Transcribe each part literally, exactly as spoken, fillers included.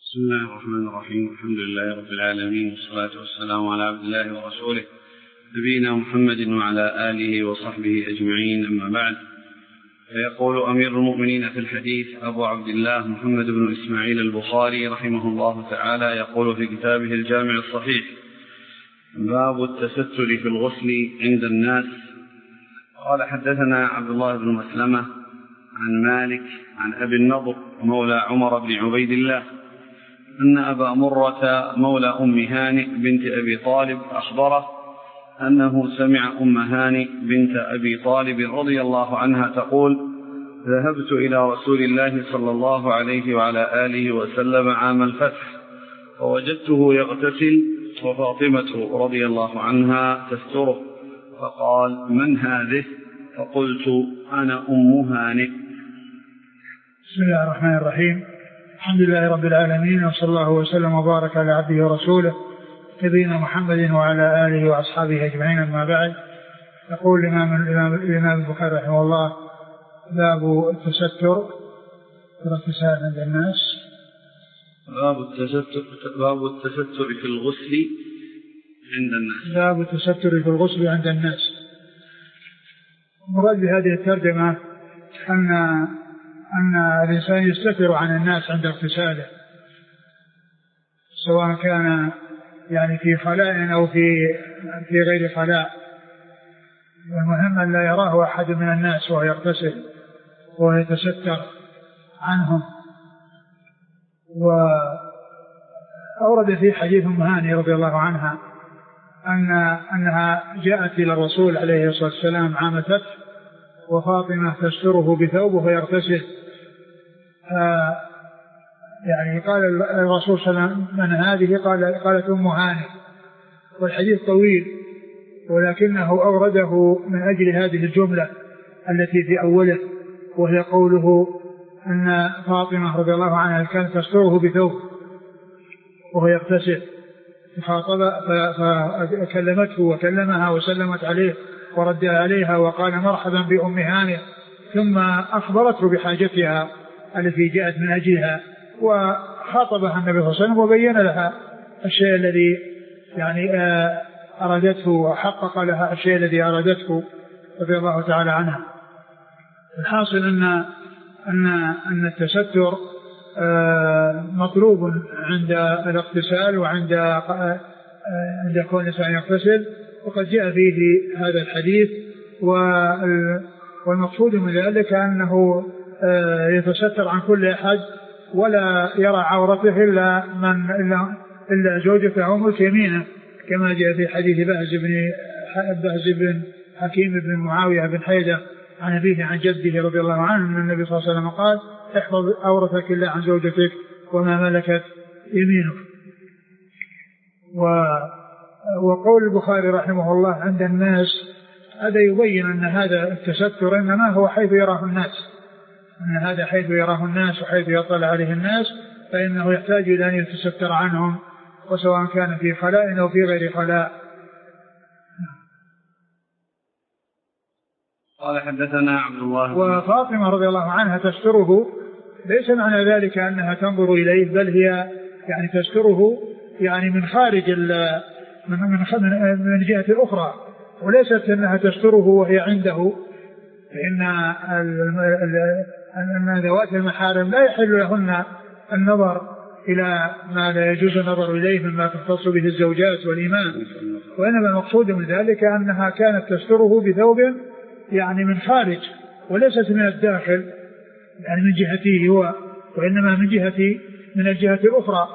بسم الله الرحمن الرحيم. الحمد لله رب العالمين، والصلاة والسلام على عبد الله ورسوله نبينا محمد وعلى آله وصحبه أجمعين، أما بعد. فيقول أمير المؤمنين في الحديث أبو عبد الله محمد بن إسماعيل البخاري رحمه الله تعالى، يقول في كتابه الجامع الصحيح: باب التستر في الغسل عند الناس. قال: حدثنا عبد الله بن مسلمة عن مالك عن أبي النضر مولى عمر بن عبيد الله أن أبا مرة مولى أم هانئ بنت أبي طالب أخبره أنه سمع أم هانئ بنت أبي طالب رضي الله عنها تقول: ذهبت إلى رسول الله صلى الله عليه وعلى آله وسلم عام الفتح، فوجدته يغتسل وفاطمة رضي الله عنها تستره، فقال: من هذه؟ فقلت: أنا أم هانئ. بسم الله الرحمن الرحيم. الحمد لله رب العالمين، وصلى الله وسلم وبارك على عبده ورسوله نبينا محمد وعلى آله وأصحابه أجمعين، أما بعد. يقول الإمام البخاري رحمه الله: باب التستر والاغتسال عند الناس. باب التستر باب التستر في الغسل عند الناس. باب التستر في الغسل عند الناس. مراد بهذه الترجمة أن أن الإنسان يستتر عن الناس عند اغتساله، سواء كان يعني في خلاء أو في في غير خلاء. المهم أن لا يراه أحد من الناس وهو يغتسل ويتستر عنهم. وأورد في حديث أم هانئ رضي الله عنها أن أنها جاءت إلى الرسول عليه الصلاة والسلام عام فتح، وفاطمة تستره بثوبه فيغتسل. آه يعني قال الرسول صلى الله عليه وسلم: من هذه؟ قال قالت أم هانئ. والحديث طويل، ولكنه أورده من أجل هذه الجملة التي في أوله، وهي قوله أن فاطمة رضي الله عنها كانت تستره بثوبه وهو يغتسل، فكلمته وكلمها وسلمت عليه ورد عليها وقال: مرحبا بأم هانئ، ثم أخبرته بحاجتها التي جاءت من أجلها، وخاطبها النبي صلى الله عليه وسلم وبين لها الشيء الذي يعني أرادته، وحقق لها الشيء الذي أرادته رضي الله تعالى عنها. الحاصل أن أن أن التستر مطلوب عند الاغتسال وعند عند كون الإنسان يغتسل، وقد جاء فيه هذا الحديث. والمقصود من ذلك أنه يتستر عن كل أحد ولا يرى عورته إلا من إلا, إلا زوجته أو ملك يمينه، كما جاء في حديث بهز بن بهز بن حكيم بن معاوية بن حيدة عن أبيه عن جده رضي الله عنه أن النبي صلى الله عليه وسلم قال: احفظ عورتك إلا عن زوجتك وما ملكت يمينك. وقول البخاري رحمه الله عند الناس، هذا يبين أن هذا التستر إنما هو حيث يراه الناس، أن هذا حيث يراه الناس وحيث يطلع عليه الناس، فإنه يحتاج إلى أن يتستر عنهم، وسواء كان في خلاء أو في غير خلاء. قال: حدثنا عبد الله. وفاطمة رضي الله عنها تستره، ليس معنى ذلك أنها تنظر إليه، بل هي يعني تستره يعني من خارج من من من جهة أخرى، وليست أنها تستره وهي عنده، فإن أن ذوات المحارم لا يحل لهن النظر إلى ما لا يجوز النظر إليه مما تختص به الزوجات والإمام، وإنما المقصود من ذلك أنها كانت تستره بثوب يعني من خارج، وليست من الداخل يعني من جهته هو، وإنما من جهة من الجهة الأخرى.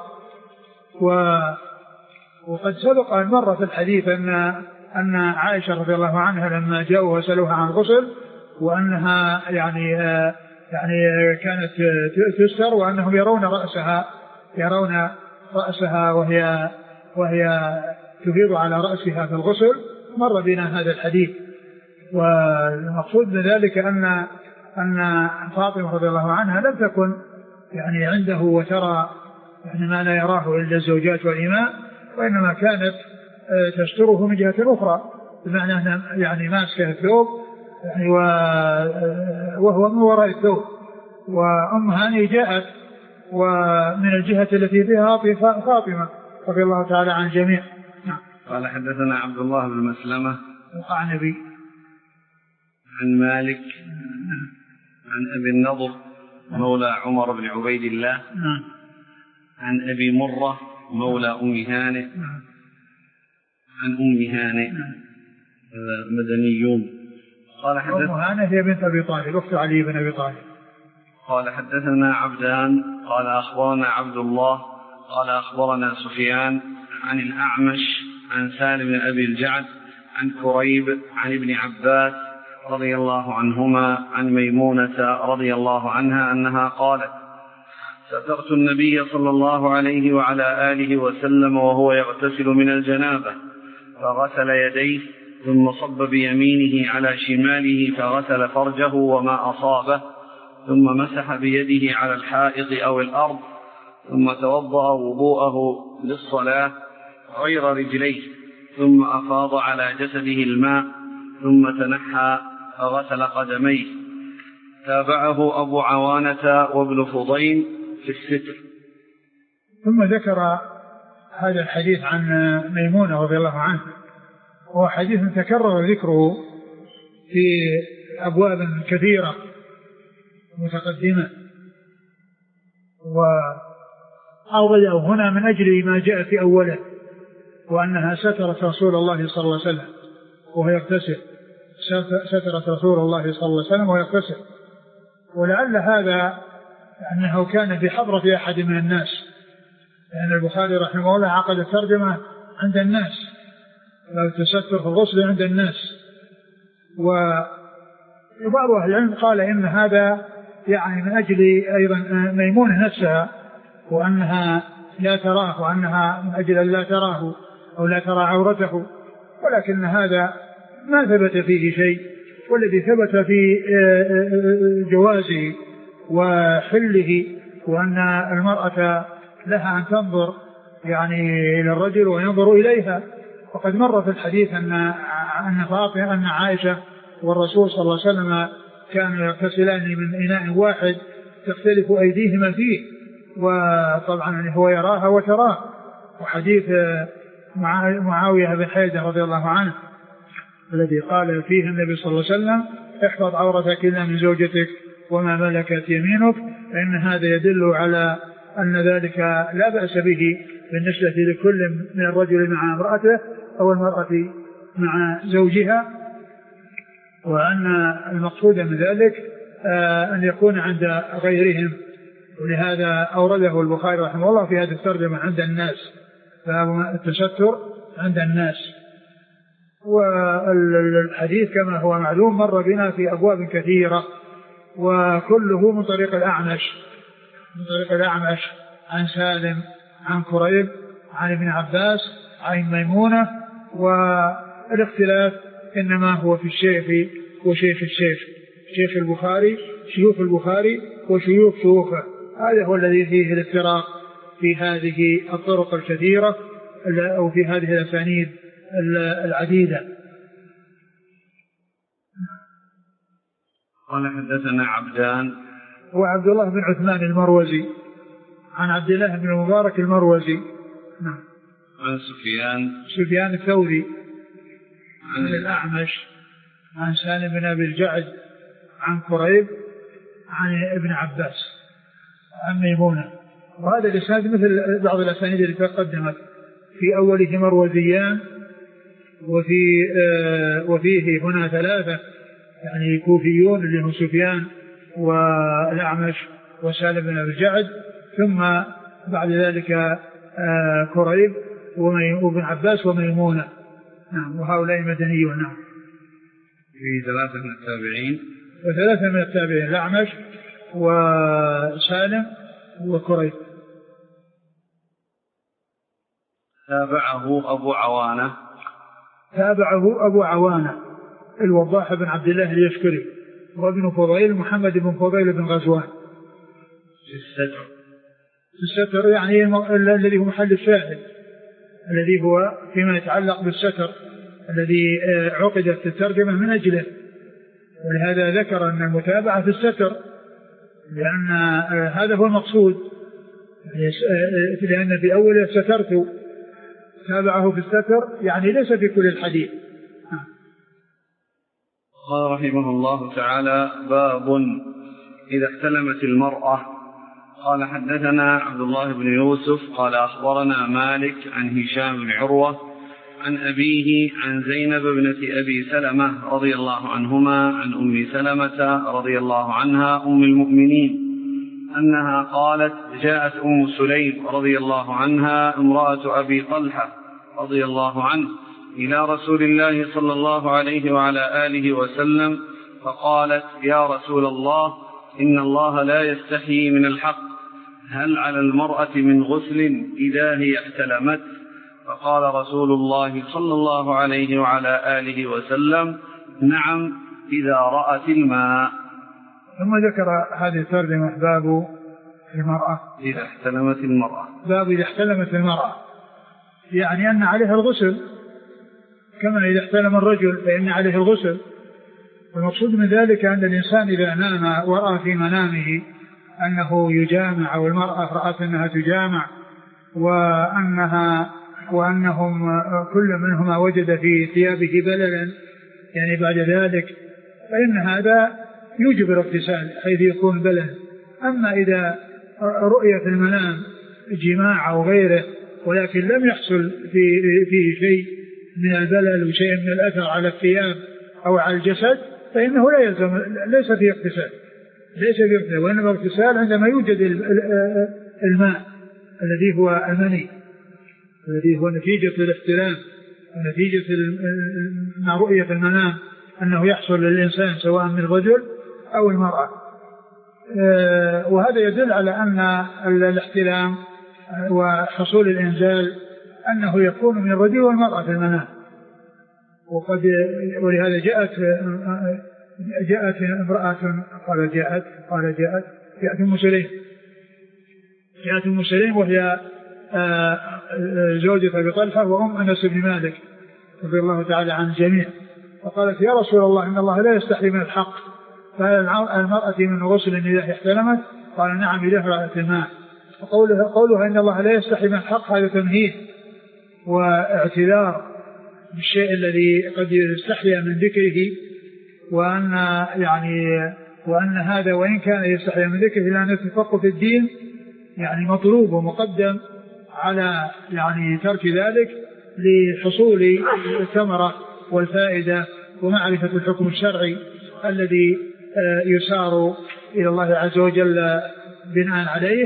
وقد سبق أن مر في الحديث أن أن عائشة رضي الله عنها لما جاءوا وسألوها عن الغسل، وأنها يعني يعني كانت تستر، وأنهم يرون رأسها يرون رأسها وهي وهي تفيض على رأسها في الغسل. مر بنا هذا الحديث. والمقصود من ذلك أن أن فاطمة رضي الله عنها لم تكن يعني عنده وترى يعني ما لا يراه إلا الزوجات والإماء، وإنما كانت تستره من جهة أخرى، بمعنى أنها يعني ماسكة الثوب يعني وهو من وراء الثوب. وأم هانئ جاءت ومن الجهة التي فيها فاطمة رضي الله تعالى عن الجميع. نعم. قال حدثنا عبد الله بن مسلمة القعنبي عن مالك عن أبي النضر مولى عمر بن عبيد الله عن أبي مرة مولى أم هانئ عن أم هانئ مدنيون. قال أم هانئ هي بنت أبي طالب أخت علي بن أبي طالب. قال حدثنا عبدان قال أخبرنا عبد الله قال أخبرنا سفيان عن الأعمش عن سالم بن أبي الجعد عن كريب عن ابن عباس رضي الله عنهما عن ميمونة رضي الله عنها أنها قالت سترت النبي صلى الله عليه وعلى آله وسلم وهو يغتسل من الجنابة فغسل يديه ثم صب بيمينه على شماله فغسل فرجه وما أصابه ثم مسح بيده على الحائط أو الأرض ثم توضأ وضوءه للصلاة غير رجليه ثم أفاض على جسده الماء ثم تنحى فغسل قدميه. تابعه أبو عوانة وابن فضيل في الستر. ثم ذكر هذا الحديث عن ميمونة رضي الله عنه، وهو حديث تكرر ذكره في أبواب كثيرة متقدمة، وأوضع هنا من أجل ما جاء في أوله وأنها سترت رسول الله صلى الله عليه وسلم وهو يغتسل، سترت رسول الله صلى الله عليه وسلم وهو يغتسل، ولعل هذا أنه كان في حضرة أحد من الناس، لأن البخاري رحمه الله عقد الترجمة عند الناس، التستر في الغسل عند الناس. وبعض أهل العلم قال إن هذا يعني من أجل أيضا ميمونة نفسها، وأنها لا تراه، وأنها من أجل لا تراه أو لا ترى عورته، ولكن هذا ما ثبت فيه شيء، والذي ثبت في جوازه وحله وأن المرأة لها أن تنظر يعني إلى الرجل وينظر إليها. وقد مر في الحديث أن أن فاطمة أن عائشة والرسول صلى الله عليه وسلم كانوا يغتسلان من إناء واحد تختلف أيديهما فيه، وطبعا هو يراها وتراه. وحديث معاوية بن حيدة رضي الله عنه الذي قال فيه النبي صلى الله عليه وسلم احفظ عورتك إلا من زوجتك وما ملكت يمينك، فإن هذا يدل على أن ذلك لا بأس به بالنسبة لكل من الرجل مع امرأته أو المرأة مع زوجها، وأن المقصود من ذلك أن يكون عند غيرهم. ولهذا أورده البخاري رحمه الله في هذه الترجمة عند الناس، فالتستر عند الناس. والحديث كما هو معلوم مر بنا في أبواب كثيرة، وكله من طريق الأعمش من طريق الأعمش عن سالم عن كريب عن ابن عباس عن ميمونة. والاختلاف إنما هو في الشيخ وشيخ الشيخ، شيخ البخاري شيوخ البخاري وشيوخ شيوخه، هذا هو الذي فيه الافتراق في هذه الطرق الكثيرة أو في هذه الأسانيد العديدة. قال حدثنا عبدان وعبد الله بن عثمان المروزي عن عبد الله بن المبارك المروزي نعم عن سفيان سفيان الثوري عن الأعمش عن سالم بن أبي الجعد عن كريب عن ابن عباس عن ميمونة. وهذا الإسناد مثل بعض الأسانيد التي تقدمت، في أوله مروزيان وفي آه وفيه هنا ثلاثة يعني كوفيون اللي هم سفيان والأعمش وسالم بن أبي الجعد، ثم بعد ذلك آه كريب وابن عباس وميمونة نعم، وهؤلاء مدنيون نعم. في ثلاثة من التابعين وثلاثة من التابعين الأعمش وسالم وكريب. تابعه أبو عوانة تابعه أبو عوانة الوضاح بن عبد الله اليشكري وابن فضيل محمد بن فضيل بن غزوان في الستر. في الستر يعني الذي هو محل الشاهد، الذي هو فيما يتعلق بالستر الذي عقدت الترجمة من أجله، ولهذا ذكر أن المتابعة في الستر، لأن هذا هو المقصود لأن في أوله سترت تابعه في الستر، يعني ليس في كل الحديث. قال رحمه الله تعالى: باب إذا احتلمت المرأة. قال: حدثنا عبد الله بن يوسف قال أخبرنا مالك عن هشام بن عروة عن أبيه عن زينب بنت أبي سلمة رضي الله عنهما عن أم سلمة رضي الله عنها أم المؤمنين أنها قالت: جاءت أم سليم رضي الله عنها امرأة أبي طلحة رضي الله عنه إلى رسول الله صلى الله عليه وعلى آله وسلم فقالت: يا رسول الله، إن الله لا يستحيي من الحق، هل على المرأة من غسل إذا هي احتلمت؟ فقال رسول الله صلى الله عليه وعلى آله وسلم: نعم، إذا رأت الماء. ثم ذكر هذه الترجمة: باب المرأة إذا احتلمت المرأة. باب إذا احتلمت المرأة، يعني أن عليها الغسل كما إذا احتلم الرجل فإن عليه الغسل. والمقصود من ذلك أن الإنسان إذا نام ورأى في منامه أنه يجامع أو المرأة رأت أنها تجامع وأنها وأنهم كل منهما وجد في ثيابه بللا يعني بعد ذلك، فإن هذا يوجب الاغتسال حيث يكون بلل. أما إذا رؤية في المنام جماع أو غيره ولكن لم يحصل فيه في شيء من البلل وشيء من الأثر على الثياب أو على الجسد فإنه لا يلزم، ليس فيه اغتسال ليس فيه اغتسال وإنما اغتسال عندما يوجد الماء الذي هو المني الذي هو نتيجة الاحتلام ونتيجة رؤية المنام أنه يحصل للإنسان سواء من الرجل أو المرأة. وهذا يدل على أن الاحتلام وحصول الإنزال أنه يكون من الرجل والمرأة في المنام. وقد ولهذا جاءت جاءت امرأة قال جاءت قال جاءت جاءت أم سليم جاءت أم سليم وهي زوجة أبي طلحة وأم أنس بن مالك رضي الله تعالى عن الجميع، فقالت: يا رسول الله، إن الله لا يستحي من الحق، فهل المرأة من غسل إذا احتلمت؟ قال: نعم، إذا رأت الماء. وقولها قولها إن الله لا يستحي من الحق هذا تمهيد واعتذار بالشيء الذي قد يستحي من ذكره، وأن يعني وأن هذا وإن كان يستحي من ذكره لأن التفقه في الدين يعني مطلوب ومقدم على يعني ترك ذلك لحصول الثمرة والفائدة ومعرفة الحكم الشرعي الذي يسار إلى الله عز وجل بناء عليه.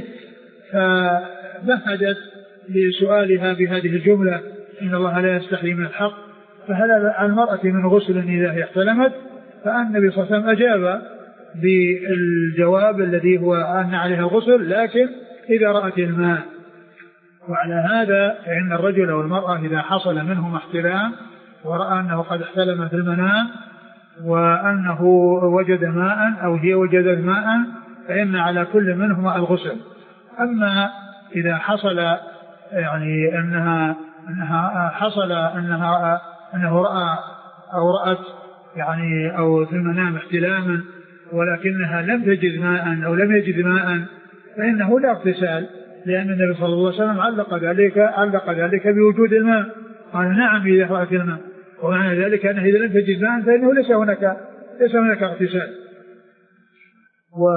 فمهدت لسؤالها بهذه الجملة: إن الله لا يستحي من الحق، فهل على المرأة من غسل إذا هي احتلمت؟ فالنبي صلى الله عليه وسلم أجاب بالجواب الذي هو أن عليها الغسل لكن إذا رأت الماء. وعلى هذا فإن الرجل والمرأة إذا حصل منهما احتلام ورأى أنه قد احتلم في المنام وأنه وجد ماء أو هي وجدت ماء فإن على كل منهما الغسل. أما إذا حصل يعني أنها أنها حصل أنها أنه رأى أو رأت يعني أو في المنام احتلاما ولكنها لم تجد ماء أو لم يجد ماء فإنه لا اغتسال، لأن النبي صلى الله عليه وسلم علق ذلك علق ذلك بوجود الماء، قال: نعم، إذا رأت الماء. ومعنى ذلك أنه إذا لم تجد ماء فإنه ليس هناك ليس هناك اغتسال. و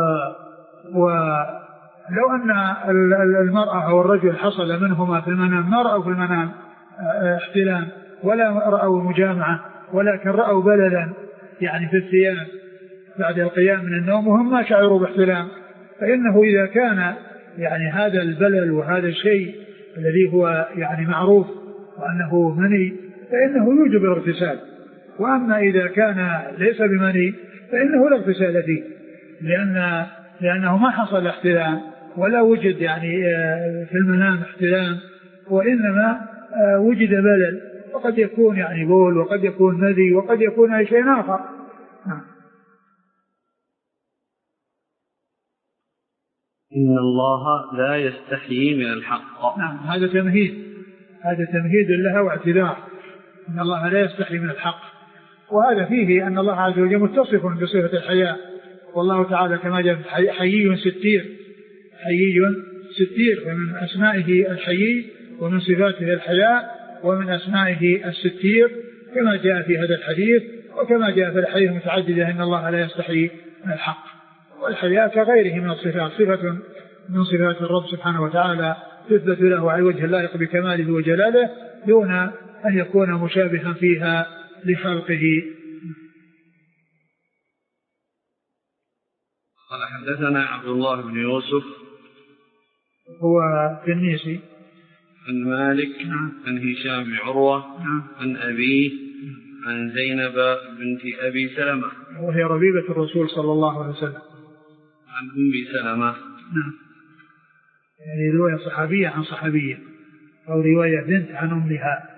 ولو أن المرأة أو الرجل حصل منهما في المنام ما رأوا في المنام احتلام ولا رأوا مجامعة ولكن رأوا بللا يعني في الثياب بعد القيام من النوم وهم ما شعروا باحتلام، فإنه إذا كان يعني هذا البلل وهذا الشيء الذي هو يعني معروف وأنه مني فإنه يوجب الاغتسال. وأما إذا كان ليس بمني فإنه لا اغتسال فيه، لأن لأنه ما حصل احتلام ولا وجد يعني في المنام احتلام، وإنما وجد بلل، وقد يكون يعني بول وقد يكون مذي وقد يكون أي شيء آخر. إن الله لا يستحيي من الحق. نعم، هذا تمهيد هذا تمهيد لها واعتذار. إن الله لا يستحيي من الحق، وهذا فيه أن الله عز وجل متصف بصفة الحياء، والله تعالى كما جاء حيي ستير حيي ستير فمن أسمائه الحيي ومن صفاته الحياء ومن أسمائه الستير كما جاء في هذا الحديث وكما جاء في الحديث المتعددة إن الله لا يستحيي من الحق. والحياء كغيره من الصفات صفة من صفات الرب سبحانه وتعالى تثبت له على وجه اللائق بكماله وجلاله دون أن يكون مشابها فيها لخلقه. قال حدثنا عبد الله بن يوسف هو التنيسي عن مالك نعم. عن هشام بن عروة نعم. عن أبيه عن زينب بنت أبي سلمة وهي ربيبة الرسول صلى الله عليه وسلم عن أم سلمة. نعم. يعني رواية صحابية عن صحابية أو رواية بنت عن أمها.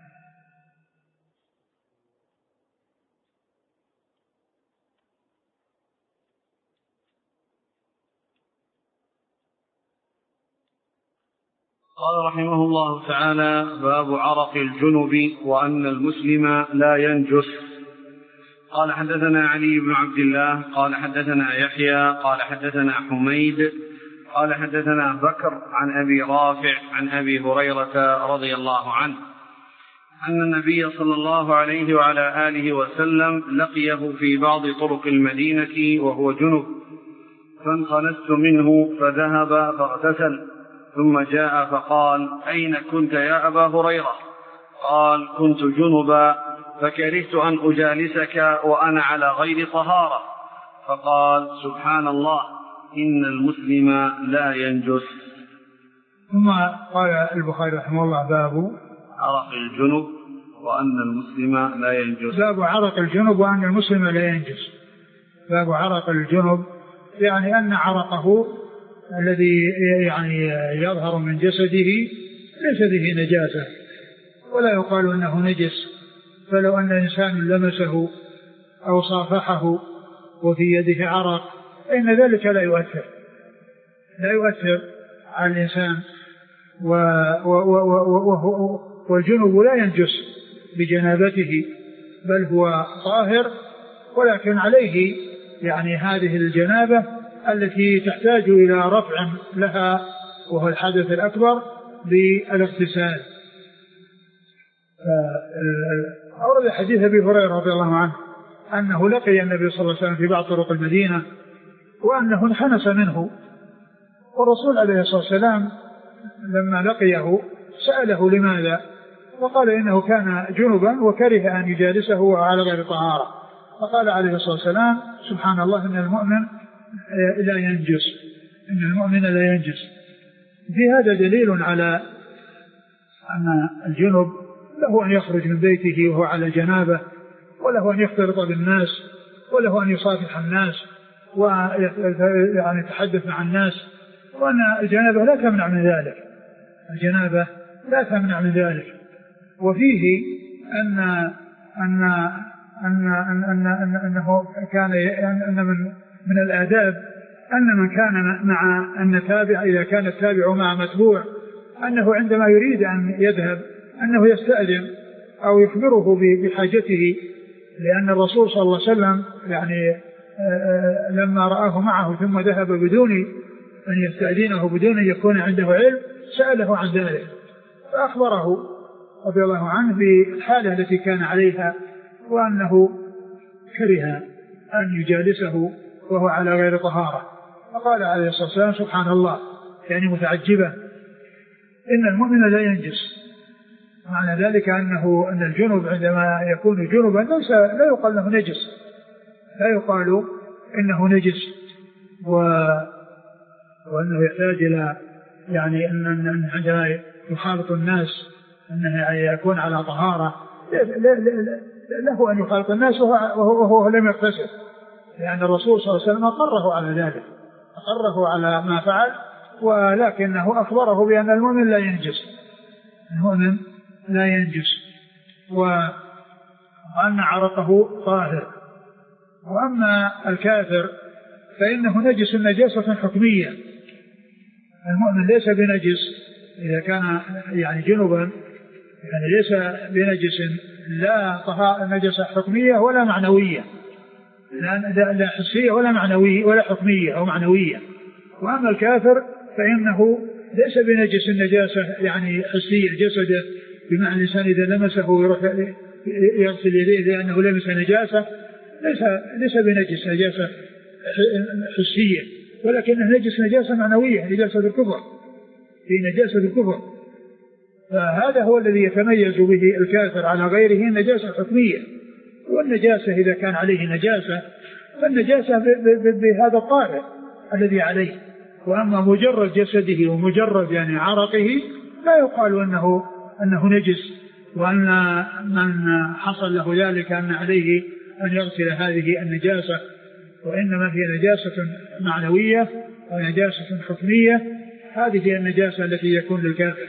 قال رحمه الله تعالى باب عرق الجنب وأن المسلم لا ينجس. قال حدثنا علي بن عبد الله قال حدثنا يحيى قال حدثنا حميد قال حدثنا بكر عن أبي رافع عن أبي هريرة رضي الله عنه أن النبي صلى الله عليه وعلى آله وسلم لقيه في بعض طرق المدينة وهو جنب فانخنست منه فذهب فاغتسل ثم جاء فقال أين كنت يا أبا هريرة؟ قال كنت جنبا فكرهت أن أجالسك وأنا على غير طهارة. فقال سبحان الله إن المسلم لا ينجس. ثم قال البخاري رحمه الله باب عرق الجنب وأن المسلم لا ينجس. باب عرق الجنب وأن المسلم لا ينجس. باب عرق الجنب يعني أن عرقه الذي يعني يظهر من جسده ليس به نجاسة ولا يقال أنه نجس، فلو أن إنسان لمسه أو صافحه وفي يده عرق فإن ذلك لا يؤثر لا يؤثر على الإنسان و و و و والجنب لا ينجس بجنابته بل هو طاهر، ولكن عليه يعني هذه الجنابة التي تحتاج إلى رفع لها وهو الحدث الأكبر بالاغتسال. أورد حديث أبي هريرة رضي الله عنه أنه لقي النبي صلى الله عليه وسلم في بعض طرق المدينة وأنه انحنس منه، والرسول عليه الصلاة والسلام لما لقيه سأله لماذا، فقال إنه كان جنبا وكره أن يجالسه على غير طهارة، فقال عليه الصلاة والسلام سبحان الله إن المؤمن لا ينجس إن المؤمن لا ينجس. في هذا دليل على أن الجنب له أن يخرج من بيته وهو على جنابه، وله أن يختلط بالناس، وله أن يصافح الناس ويعني يتحدث مع الناس، وأن الجنابة لا تمنع من ذلك الجنابة لا تمنع من ذلك. وفيه أن أن أن أن أن أن أنه كان أن من من الآداب أن من كان مع التابع إذا كان التابع مع متبوع أنه عندما يريد أن يذهب أنه يستأذن أو يخبره بحاجته، لأن الرسول صلى الله عليه وسلم يعني لما رآه معه ثم ذهب بدون أن يستأذنه بدون أن يكون عنده علم سأله عن ذلك، فأخبره رضي الله عنه بالحالة التي كان عليها وأنه كره أن يجالسه وهو على غير طهارة، فقال عليه الصلاة والسلام سبحان الله يعني متعجبا إن المؤمن لا ينجس. معنى ذلك أنه أن الجنب عندما يكون جنبا ليس لا يقال له نجس لا يقال إنه نجس و... وأنه يحتاج إلى يعني أن عندما يخالط الناس أنه يكون على طهارة له أن يخالط الناس وهو, وهو لم يغتسل، لأن الرسول صلى الله عليه وسلم أقره على ذلك أقره على ما فعل، ولكنه أخبره بأن المؤمن لا ينجس المؤمن لا ينجس وأن عرقه طاهر. وأما الكافر فإنه نجس نجاسة حكمية، المؤمن ليس بنجس إذا كان يعني جنبا، يعني ليس بنجس لا طهارة نجسة حكمية ولا معنوية لا, لا حسية ولا معنوية ولا حكمية أو معنوية. وأما الكافر فإنه ليس بنجس النجاسة يعني حسية جسده، بمعنى الإنسان إذا لمسه ويروح يغسل يديه لأنه لمس نجاسة، ليس ليس بنجس نجاسة حسية، ولكنه نجس نجاسة معنوية، نجاسة الكفر، في نجاسة الكفر. فهذا هو الذي يتميز به الكافر على غيره، النجاسة الحكمية. والنجاسة إذا كان عليه نجاسة فالنجاسة بهذا الطاهر الذي عليه، وأما مجرد جسده ومجرد يعني عرقه لا يقال أنه أنه نجس، وأن من حصل له ذلك أن عليه أن يغسل هذه النجاسة، وإنما هي نجاسة معنوية ونجاسة حكمية. هذه هي النجاسة التي يكون للكافر.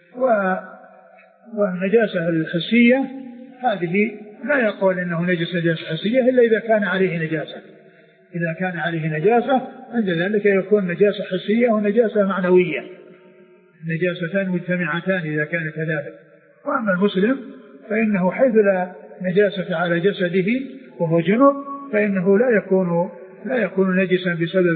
والنجاسة الحسية هذه لا يقول إنه نجس نجاسة حسية إلا إذا كان عليه نجاسة، إذا كان عليه نجاسة عند ذلك يكون نجاسة حسية ونجاسة معنوية، نجاستان مجتمعتان إذا كان كذلك. وأما المسلم فإنه حيث لا نجاسة على جسده وهو جنب فإنه لا يكون لا يكون نجسا بسبب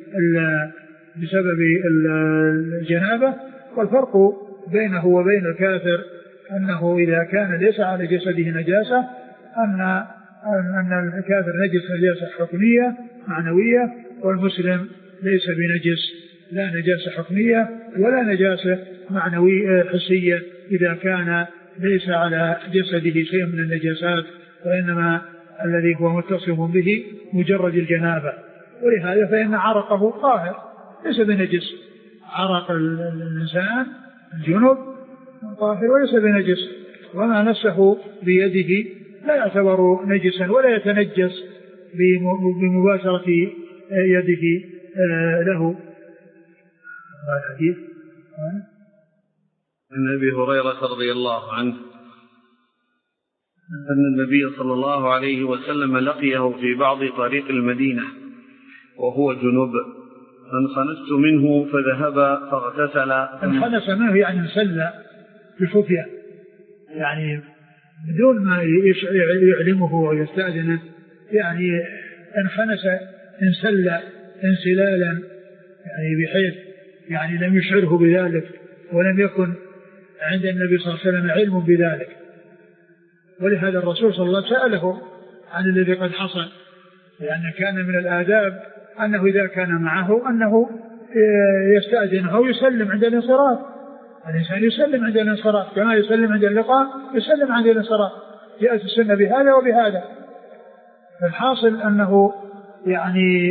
بسبب الجنابة. والفرق بينه وبين الكافر أنه إذا كان ليس على جسده نجاسة أن أن الكافر نجس نجاسة حكمية معنوية، والمسلم ليس بنجس لا نجاسة حكمية ولا نجاسة معنوية حسية إذا كان ليس على جسده شيء من النجاسات، وإنما الذي هو متصف به مجرد الجنابة. ولهذا فإن عرقه طاهر ليس بنجس، عرق الإنسان الجنب طاهر وليس بنجس، وما نسه بيده لا يعتبر نجسا ولا يتنجس بمباشرة يده له. الحديث عن أبي هريرة رضي الله عنه أن النبي صلى الله عليه وسلم لقيه في بعض طريق المدينة وهو جنب، فانخنست منه فذهب فاغتسل. انخنس منه يعني انسلى بخفية، يعني بدون ما يعلمه ويستأذنه، يعني انخنس انسلى انسلالا، يعني بحيث يعني لم يشعره بذلك ولم يكن عند النبي صلى الله عليه وسلم علم بذلك. ولهذا الرسول صلى الله عليه وسلم سأله عن الذي قد حصل، لأن كان من الآداب أنه إذا كان معه أنه يستأذنه أو يسلم عند الانصراف. الإنسان يسلم عند الانصراف كما يسلم عند اللقاء، يسلم عند الانصراف. جاءت السنة بهذا وبهذا. الحاصل أنه يعني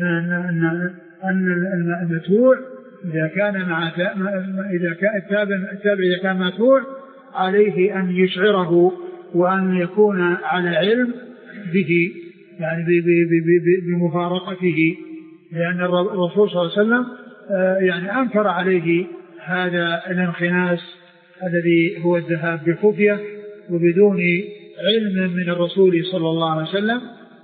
أن المتوع إذا كان مع إذا كان التابع إذا كان متوع عليه أن يشعره وأن يكون على علم به، يعني بمفارقته، لأن الرسول صلى الله عليه وسلم يعني أنكر عليه هذا الانخناس الذي هو الذهاب بخفية وبدون علم من الرسول صلى الله عليه وسلم.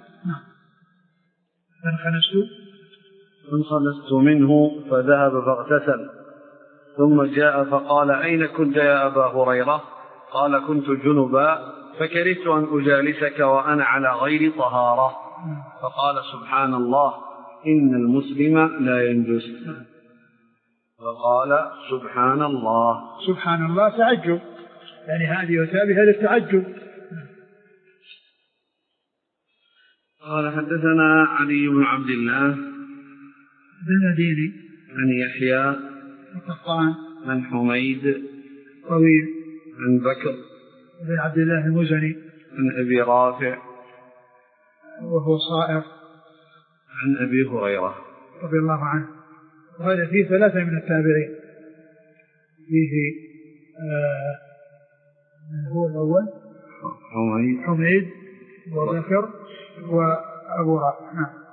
انخنست انخنست منه فذهب فاغتسل، ثم جاء فقال: أين كنت يا أبا هريرة؟ قال: كنت جنبا فكرهت أن أجالسك وأنا على غير طهارة. فقال: سبحان الله، إن المسلم لا ينجس. فقال: سبحان الله. سبحان الله تعجب، يعني هذه وتابه هذا التعجب. قال: حدثنا علي بن عبد الله بن مديني عن يحيى القطان عن حميد طويل عن بكر بن عبد الله المزني عن أبي رافع وهو صائر عن أبي هريرة رضي الله عنه. وهذا فيه ثلاثة من التابعين، فيه آه من هو الأول حميد حميد وبكر وأبو رافع، نعم،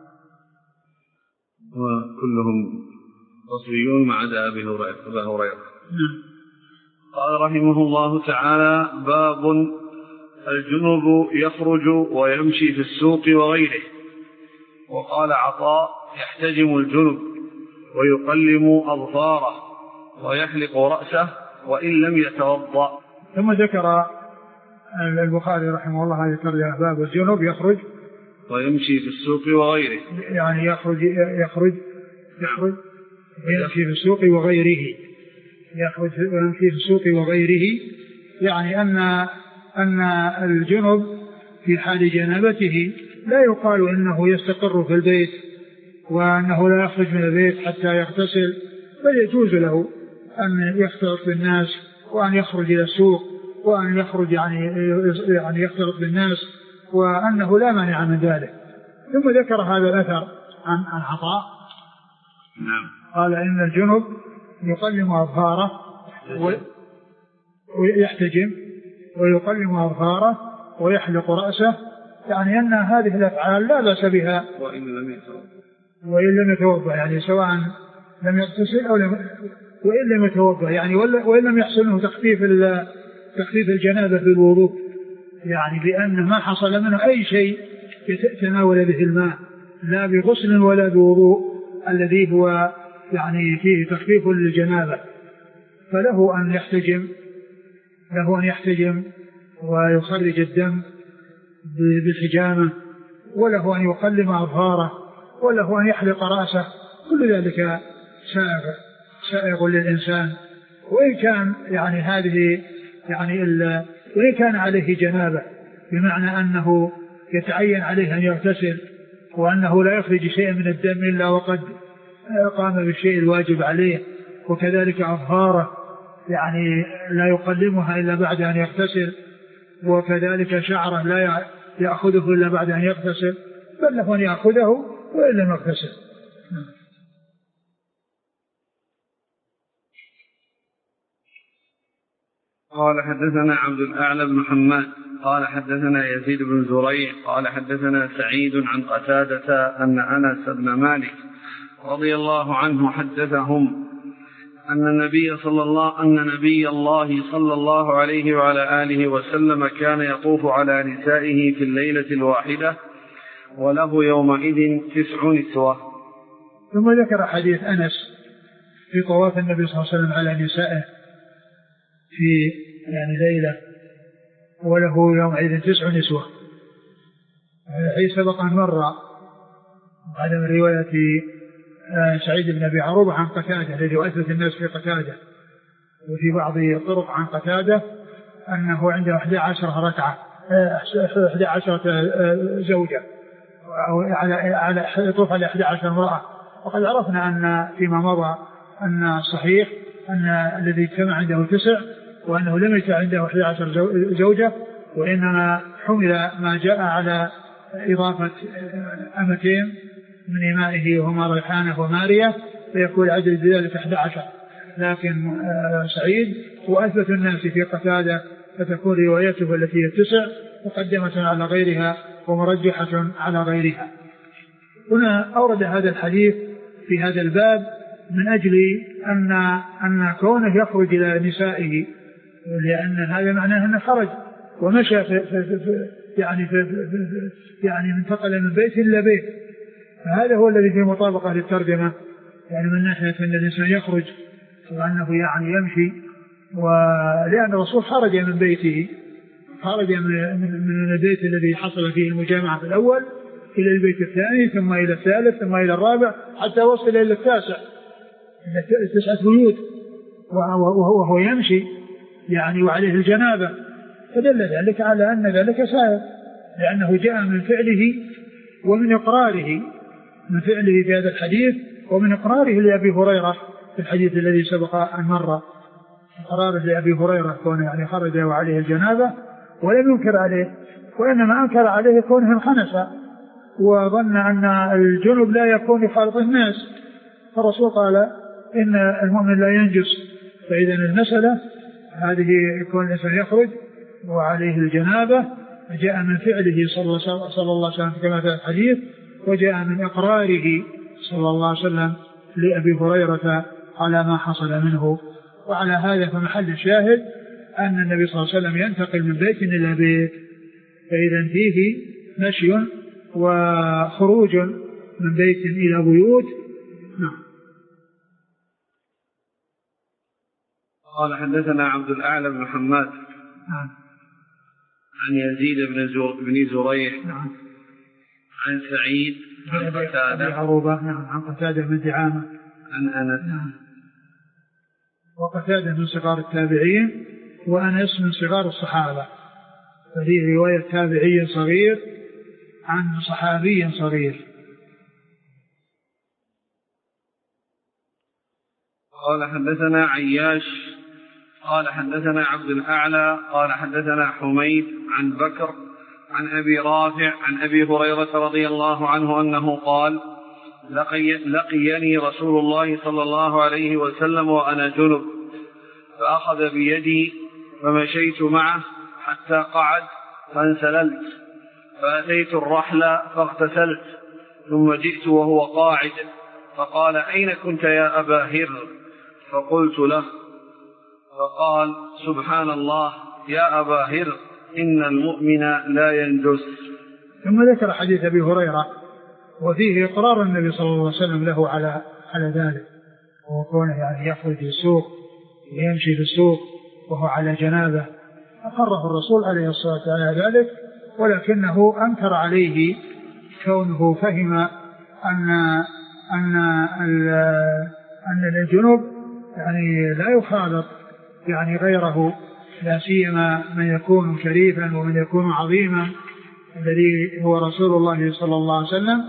وكلهم بصريون ما عدا أبي هريرة أبا هريرة. نعم. قال رحمه الله تعالى: باب الجنب يخرج ويمشي في السوق وغيره. وقال عطاء: يحتجم الجنب ويقلم أظفاره ويحلق رأسه وإن لم يتوضأ. ثم ذكر البخاري رحمه الله ذكر باب الجنب يخرج ويمشي في السوق وغيره، يعني يخرج يخرج يخرج ويمشي في السوق وغيره، يأخذ ويمشي في السوق وغيره، يعني أن أن الجنب في حال جنابته لا يقال إنه يستقر في البيت وأنه لا يخرج من البيت حتى يغتسل، بل يجوز له أن يختلط بالناس وأن يخرج إلى السوق وأن يخرج يعني يعني يختلط بالناس، وأنه لا مانع من ذلك. ثم ذكر هذا الأثر عن عن عطاء نعم. قال إن الجنب يقلم أظفاره ويحتجم ويقلم أظفاره ويحلق رأسه، يعني أن هذه الأفعال لا بأس بها وإن لم يتوضأ وإن لم يتوضأ، يعني سواء لم يغتسل أو لم وإن لم يتوضأ، يعني وإن لم يحصل له تخفيف تخفيف الجنابة في الوضوء، يعني لأن ما حصل منه أي شيء يتناول به الماء لا بغسل ولا بوضوء الذي هو يعني فيه تخفيف للجنابة، فله أن يحتجم له أن يحتجم ويخرج الدم بالحجامة، وله أن يقلم أظفاره، وله أن يحلق رأسه، كل ذلك سائغ سائغ للإنسان. وإن كان يعني هذه يعني وإن كان عليه جنابة بمعنى أنه يتعين عليه أن يغتسل وأنه لا يخرج شيئا من الدم إلا وقد قام بالشيء الواجب عليه، وكذلك أظفاره يعني لا يقلمها إلا بعد أن يغتسل، وكذلك شعره لا يأخذه إلا بعد أن يغتسل، بل له أن يأخذه وإن لم يغتسل. قال حدثنا عبد الأعلى بن محمد قال حدثنا يزيد بن زريع قال حدثنا سعيد عن قتادة أن أنس بن مالك رضي الله عنه حدثهم أن النبي صلى الله أن نبي الله صلى الله عليه وعلى آله وسلم كان يطوف على نسائه في الليلة الواحدة وله يومئذ تسع نسوة. ثم ذكر حديث أنس في طواف النبي صلى الله عليه وسلم على نسائه في يعني ليلة وله يومئذ تسع نسوة. حيث سبق أن مر هذا من رواية سعيد بن أبي عروبة عن قتادة الذي يؤثث الناس في قتادة، وفي بعض طرق عن قتادة أنه عنده إحدى عشرة ركعة إحدى عشرة زوجة أو على يطوف على إحدى عشرة امرأة. وقد عرفنا أن فيما مضى أن الصحيح أن الذي اجتمع عنده تسع، وأنه لم يجتمع عنده إحدى عشرة زوجة، وإنما حمل ما جاء على إضافة أمتين من إمائه وهما ريحانة ومارية فيكون عدد ذلك أحد عشر. لكن سعيد هو أثبت الناس في قتادة، فتكون روايته التي هي التسع مقدمة على غيرها ومرجحة على غيرها. هنا أورد هذا الحديث في هذا الباب من أجل أن أن كونه يخرج إلى نسائه، لأن هذا معناه أنه خرج ومشى في في في يعني في في يعني انتقل من بيت إلى بيت، فهذا هو الذي في مطابقة للترجمة، يعني من ناحية أن الإنسان يخرج وأنه يعني يمشي، ولأن الرسول خرج من بيته، خرج من, من البيت الذي حصل فيه المجامعة في الأول إلى البيت الثاني ثم إلى الثالث ثم إلى الرابع حتى وصل إلى التاسع، تسعة بيوت وهو يمشي يعني وعليه الجنابة، فدل ذلك على أن ذلك سائر، لأنه جاء من فعله ومن إقراره، من فعله في هذا الحديث ومن إقراره لأبي هريرة في الحديث الذي سبق أن مر، إقراره لأبي هريرة كونه يعني خرج وعليه الجنابة ولم ينكر عليه، وإنما أنكر عليه كونه انخنس وظن أن الجنب لا يكون يخالط الناس، فالرسول قال إن المؤمن لا ينجس. فإذا المسألة هذه يكون الإنسان يخرج وعليه الجنابة جاء من فعله صلى الله عليه وسلم كما في الحديث، وجاء من إقراره صلى الله عليه وسلم لأبي هريرة على ما حصل منه. وعلى هذا فمحل الشاهد أن النبي صلى الله عليه وسلم ينتقل من بيت إلى بيت، فإذا فيه مشي وخروج من بيت إلى بيوت. نعم. قال حدثنا عبد الأعلى بن محمد نعم. عن يزيد بن بن زريع نعم. عن سعيد عن قتادة عروبة نعم عن قتادة بن دعامة عن أنس. وقتادة من صغار التابعين وأنس من صغار الصحابة، فهي رواية تابعي صغير عن صحابي صغير. قال حدثنا عياش قال حدثنا عبد الأعلى قال حدثنا حميد عن بكر عن أبي رافع عن أبي هريرة رضي الله عنه أنه قال لقي لقيني رسول الله صلى الله عليه وسلم وأنا جنب فأخذ بيدي فمشيت معه حتى قعد فانسللت فأتيت الرحل فاغتسلت ثم جئت وهو قاعد فقال أين كنت يا أبا هر؟ فقلت له فقال سبحان الله يا أبا هر إن المؤمن لا ينجس. ثم ذكر حديث أبي هريرة وفيه إقرار النبي صلى الله عليه وسلم له على على ذلك، وكونه يعني يخرج في السوق ويمشي في السوق وهو على جنابه، أقره الرسول عليه الصلاة والسلام على ذلك، ولكنه أنكر عليه كونه فهم أن أن أن الجنوب يعني لا يخالط يعني غيره، لا سيما من يكون شريفا ومن يكون عظيما الذي هو رسول الله صلى الله عليه وسلم.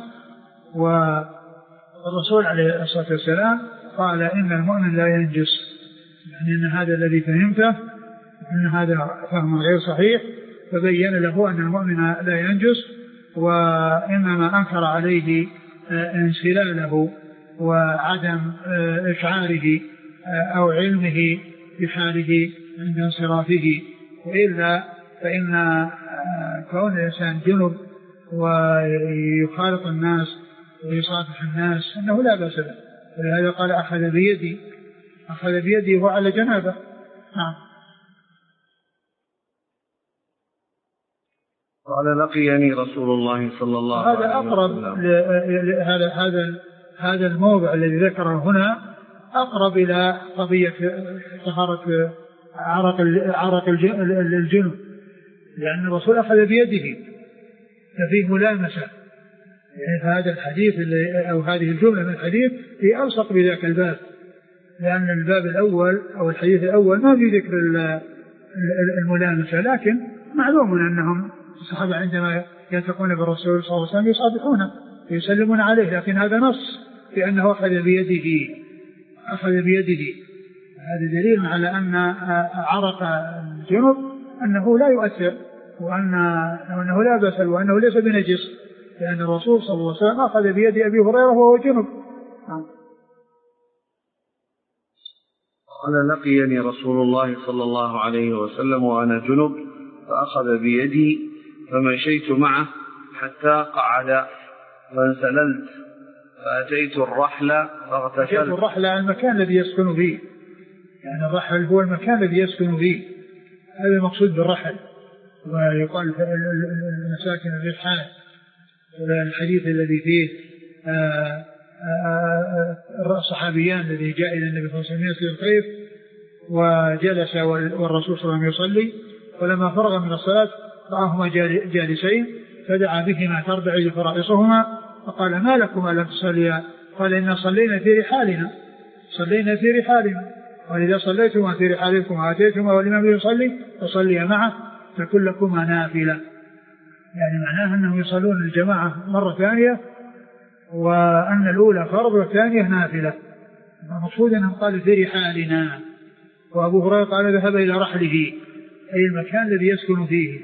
والرسول عليه الصلاة والسلام قال إن المؤمن لا ينجس، يعني أن هذا الذي فهمته أن هذا فهم غير صحيح، فبين له أن المؤمن لا ينجس، وإنما أنكر عليه انسلاله وعدم إشعاره أو علمه بحاله عند انصرافه، وإلا فإن كون الإنسان جنب ويخالط الناس ويصافح الناس أنه لا بأس به، ولهذا قال أخذ بيدي أخذ بيدي وهو على جنابه. نعم. قال لقيني رسول الله صلى الله عليه وسلم. هذا أقرب هذا هذا هذا الموضع الذي ذكره هنا أقرب إلى قضية طهارة عرق عرق الجنب، لأن الرسول أخذ بيده ففيه ملامسة، يعني هذا الحديث أو هذه الجملة من الحديث هي ألصق بذاك الباب، لأن الباب الأول أو الحديث الأول ما في ذكر الملامسة، لكن معلوم أنهم الصحابة عندما يلتقون بالرسول صلى الله عليه وسلم يصافحونه ويسلمون عليه، لكن هذا نص لأنه أخذ بيده أخذ بيده هذا دليل على أن عرق الجنب أنه لا يؤثر وأن أنه لا بأس وأنه ليس بنجس، لأن الرسول صلى الله عليه وسلم أخذ بيد أبي هريرة وهو جنب. قال لقيني رسول الله صلى الله عليه وسلم وأنا جنب فأخذ بيدي فمشيت معه حتى قعد فانسللت فأتيت الرحل فاغتسلت. أتيت الرحل المكان الذي يسكن فيه، يعني الرحل هو المكان الذي يسكن فيه، هذا المقصود بالرحل، ويقال المساكن الرحال، الحديث الذي فيه الصحابيان الذي جاء إلى النبي صلى الله عليه وسلم يسلم الخيف وجلس والرسول صلى الله عليه وسلم يصلي، ولما فرغ من الصلاة رآهما جالسين فدعا بهما تربع فرائصهما فقال ما لكما لم تصليا؟ قال إنا صلينا في رحالنا صلينا في رحالنا قال إذا صليتما في رحالكم وآتيتما والإمام يصلي فصليا معه فكن لكما نافلة، يعني معناه أنهم يصلون الجماعة مرة ثانية وأن الأولى فرض والثانية نافلة، المقصود أنهم قالوا في رحالنا، وأبو هريرة قال ذهب إلى رحله أي المكان الذي يسكن فيه.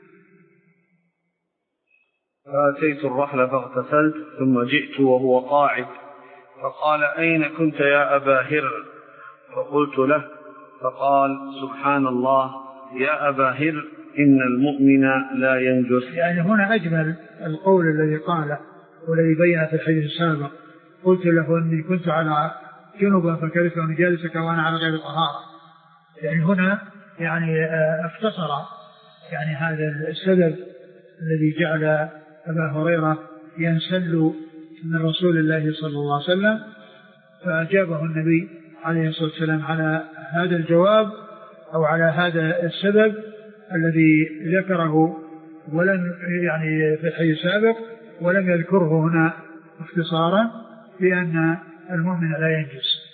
فأتيت الرحل فاغتسلت ثم جئت وهو قاعد فقال أين كنت يا أبا هر؟ فقلت له فقال سبحان الله يا أبا هر إن المؤمن لا ينجس. يعني هنا أجمل القول الذي قاله والذي بين في الحديث السابق، قلت له أني كنت على جنوبا فكرهت أن جالسك وأنا على غير طهارة، يعني هنا يعني اختصر يعني هذا السبب الذي جعل أبا هريرة ينسل من رسول الله صلى الله عليه وسلم، فأجابه النبي عليه الصلاة والسلام على هذا الجواب أو على هذا السبب الذي ذكره ولم يعني في الحديث السابق ولم يذكره هنا اختصارا، لأن المؤمن لا ينجس.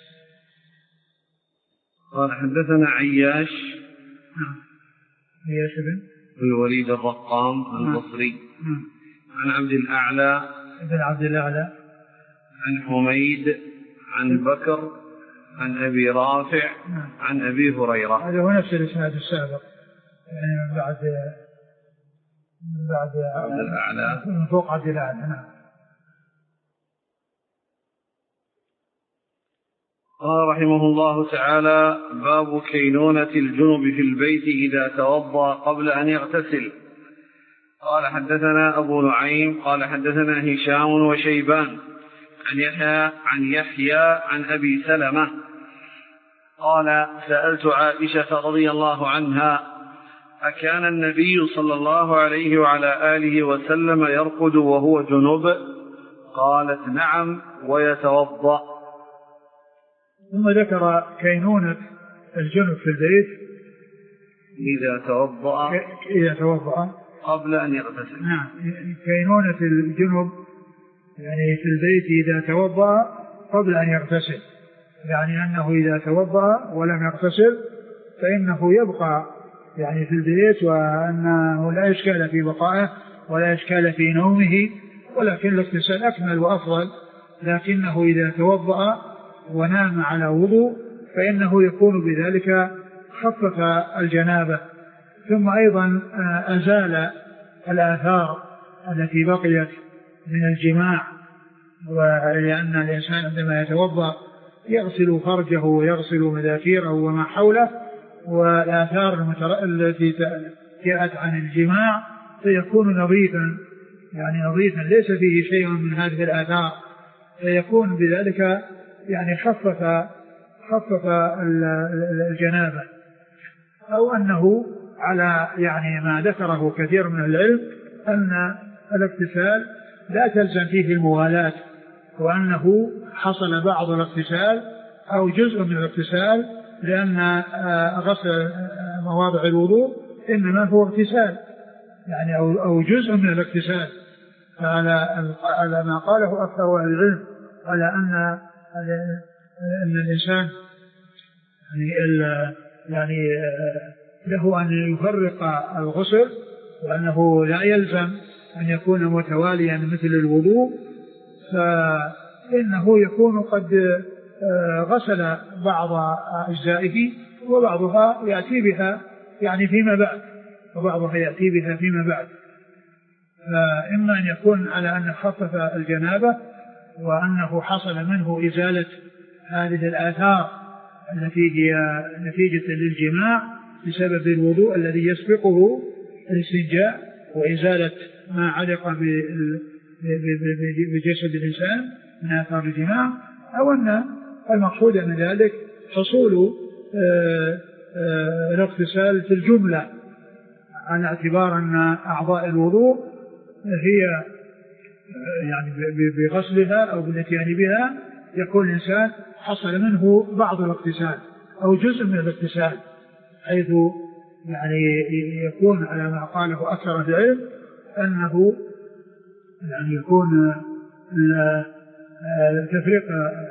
قال حدثنا عياش نعم عياش بن الوليد الرقام البصري نعم. عن عبد الأعلى بن عبد الأعلى عن حميد عن بكر عن أبي رافع عن أبي هريرة. هذا هو نفس الإسناد السابق يعني من بعد من بعد عبد الأعلى من فوق عبد الأعلى. نعم. قال رحمه الله تعالى: باب كينونة الجنب في البيت إذا توضأ قبل أن يغتسل. قال حدثنا أبو نعيم قال حدثنا هشام وشيبان عن يحيى عن يحيى عن أبي سلمة قال: سألت عائشة رضي الله عنها: أكان النبي صلى الله عليه وعلى آله وسلم يرقد وهو جنب؟ قالت: نعم ويتوضأ. ثم ذكر كينونة الجنب في البيت إذا توضأ إذا توضأ قبل أن يغتسل. نعم. كينونة الجنب يعني في البيت إذا توضأ قبل أن يغتسل، يعني أنه إذا توضأ ولم يغتسل فإنه يبقى يعني في البيت، وأنه لا إشكال في بقائه ولا إشكال في نومه، ولكن الاغتسال أكمل وأفضل. لكنه إذا توضأ ونام على وضوء فإنه يكون بذلك خفف الجنابة، ثم أيضا أزال الآثار التي بقيت من الجماع، ولأن الإنسان عندما يتوضأ يغسل فرجه ويغسل مذاكيره وما حوله، والآثار التي جاءت عن الجماع فيكون نظيفا، يعني نظيفا ليس فيه شيء من هذه الآثار، فيكون بذلك يعني خفف خفف الجنابة. أو أنه على يعني ما ذكره كثير من العلم أن الاغتسال لا تلزم فيه الموالاة، وأنه حصل بعض الاغتسال أو جزء من الاغتسال، لأن غسل مواضع الوضوء إنما هو اغتسال يعني أو أو جزء من الاغتسال. فعلى ما قاله أكثر أهل العلم على أن أن الإنسان يعني يعني له أن يفرق الغسل، وأنه لا يلزم أن يكون متواليا مثل الوضوء، فإنه يكون قد غسل بعض أجزائه وبعضها يأتي بها يعني فيما بعد وبعضها يأتي بها فيما بعد. فإما أن يكون على أن خفف الجنابة وأنه حصل منه إزالة هذه الآثار التي هي نتيجة للجماع بسبب الوضوء الذي يسبقه الاستنجاء وإزالة ما علق بجسد الإنسان من آثار الجماع، أو أن المقصود من ذلك حصول الاغتسال في الجملة على اعتبار أن أعضاء الوضوء هي يعني بغسلها أو بالاتيان بها يكون الإنسان حصل منه بعض الاغتسال أو جزء من الاغتسال، حيث يعني يكون على ما قاله أكثر العلم أنه يعني يكون تفريق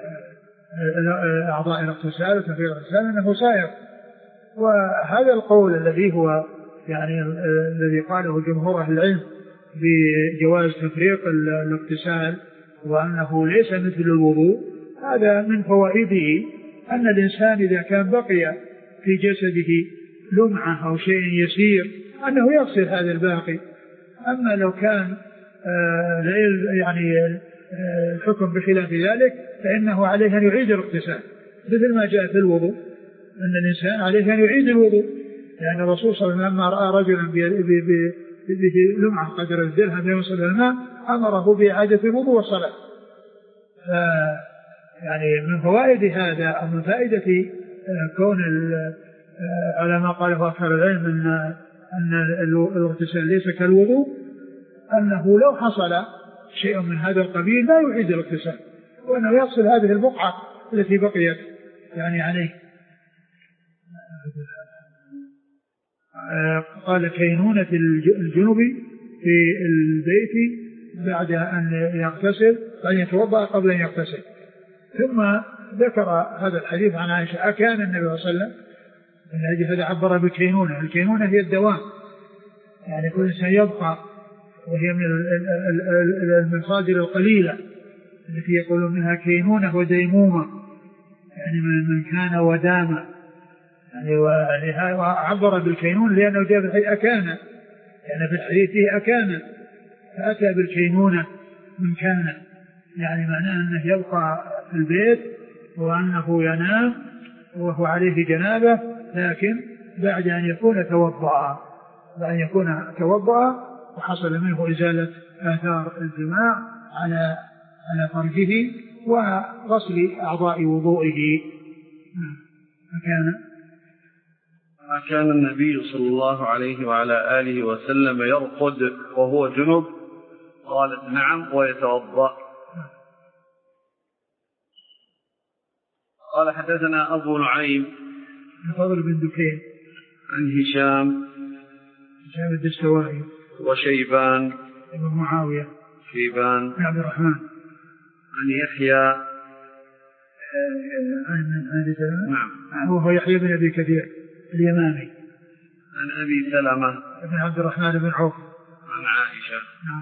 أعضاء الاغتسال وتفريق الاغتسال أنه سائر. وهذا القول الذي هو يعني الذي قاله جمهور أهل العلم بجواز تفريق الاغتسال وأنه ليس مثل الوضوء، هذا من فوائده أن الإنسان إذا كان بقي في جسده لمعة أو شيء يسير أنه يغسل هذا الباقي. أما لو كان آه يعني آه الحكم بخلاف ذلك فإنه عليه أن يعيد الاغتسال، مثل ما جاء في الوضوء أن الإنسان عليه أن يعيد الوضوء، لأن الرسول صلى الله عليه وسلم لما رأى رجلا به لمعة قدر الدرهم يوصل الماء أمره بإعادة الوضوء والصلاة. يعني من فوائد هذا أو من فائدة كون على ما قاله أكثر العلم أن أن الاغتسال ليس كالوضوء، أنه لو حصل شيء من هذا القبيل لا يعيد الاغتسال، وأنه يغسل هذه البقعة التي بقيت يعني عليه. قال كينونة الجنب في البيت بعد أن يغتسل، أن يتوضأ قبل أن يغتسل. ثم ذكر هذا الحديث عن عائشة أكان النبي صلى الله عليه وسلم من أجل هذا عبر بالكينونة. الكينونة هي الدوام، يعني كل إنسان يبقى، وهي من المصادر القليلة التي يقولون منها كينونة وديمومة، يعني من كان ودام، يعني وعبر بالكينونة لأنه جاء بالحديث أكان، يعني في الحديث أكان فأتى بالكينونة من كان، يعني معناه أنه يبقى في البيت وأنه ينام وهو عليه جنابه، لكن بعد أن يكون توضأ، بعد أن يكون توضأ وحصل منه إزالة آثار الجماع على على فرجه وغسل أعضاء وضوئه. فكان كان النبي صلى الله عليه وعلى آله وسلم يرقد وهو جنب؟ قالت نعم ويتوضأ. قال حدثنا أبو نعيم الفضل بن دكين عن هشام هشام الدستوائي وشيبان ابن معاوية شيبان بن عبد الرحمن عن يحيى نعم وهو يحيى بن أبي كثير اليمامي عن أبي سلمة بن عبد الرحمن بن عوف عن عائشة. نعم.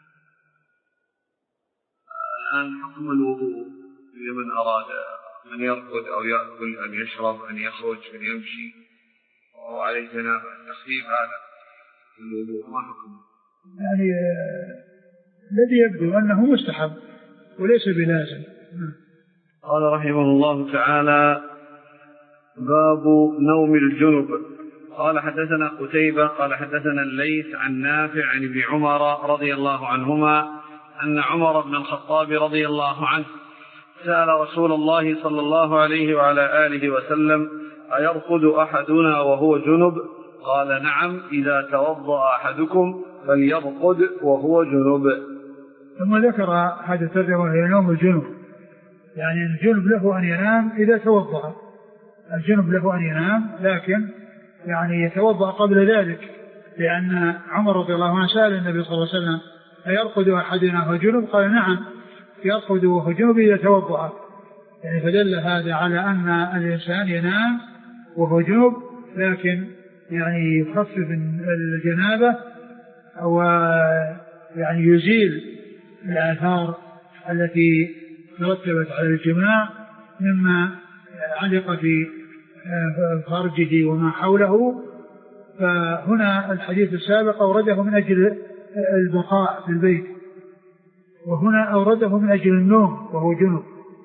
الآن حكم الوضوء لمن أراد أن يرقد أو يأكل أن يشرب أن يخرج أن يمشي وهو عليه جنابة، التخفيف هذا الوضوء ما حكمه؟ يعني الذي يبدو أنه مستحب وليس بلازم. قال رحمه الله تعالى باب نوم الجنب. قال حدثنا قتيبة قال حدثنا الليث عن نافع عن ابن عمر رضي الله عنهما أن عمر بن الخطاب رضي الله عنه سأل رسول الله صلى الله عليه وعلى آله وسلم أيرقد أحدنا وهو جنب؟ قال نعم إذا توضأ أحدكم فليرقد وهو جنب. ثم ذكر هذا الترجمة هي نوم الجنب، يعني الجنب له أن ينام إذا توضأ، الجنب له أن ينام لكن يعني يتوضأ قبل ذلك، لأن عمر رضي الله عنه سأل النبي صلى الله عليه وسلم أيرقد أحدنا وهو جنب؟ قال نعم يرقد وهو جنب إذا توضأ، يعني فدل هذا على أن الإنسان ينام وهو جنب لكن يعني يخفف الجنابة أو يعني يزيل الآثار التي ترتبت على الجماع مما علق في فرجه وما حوله. فهنا الحديث السابق أورده من أجل البقاء في البيت، وهنا أورده من أجل النوم وهو جنب.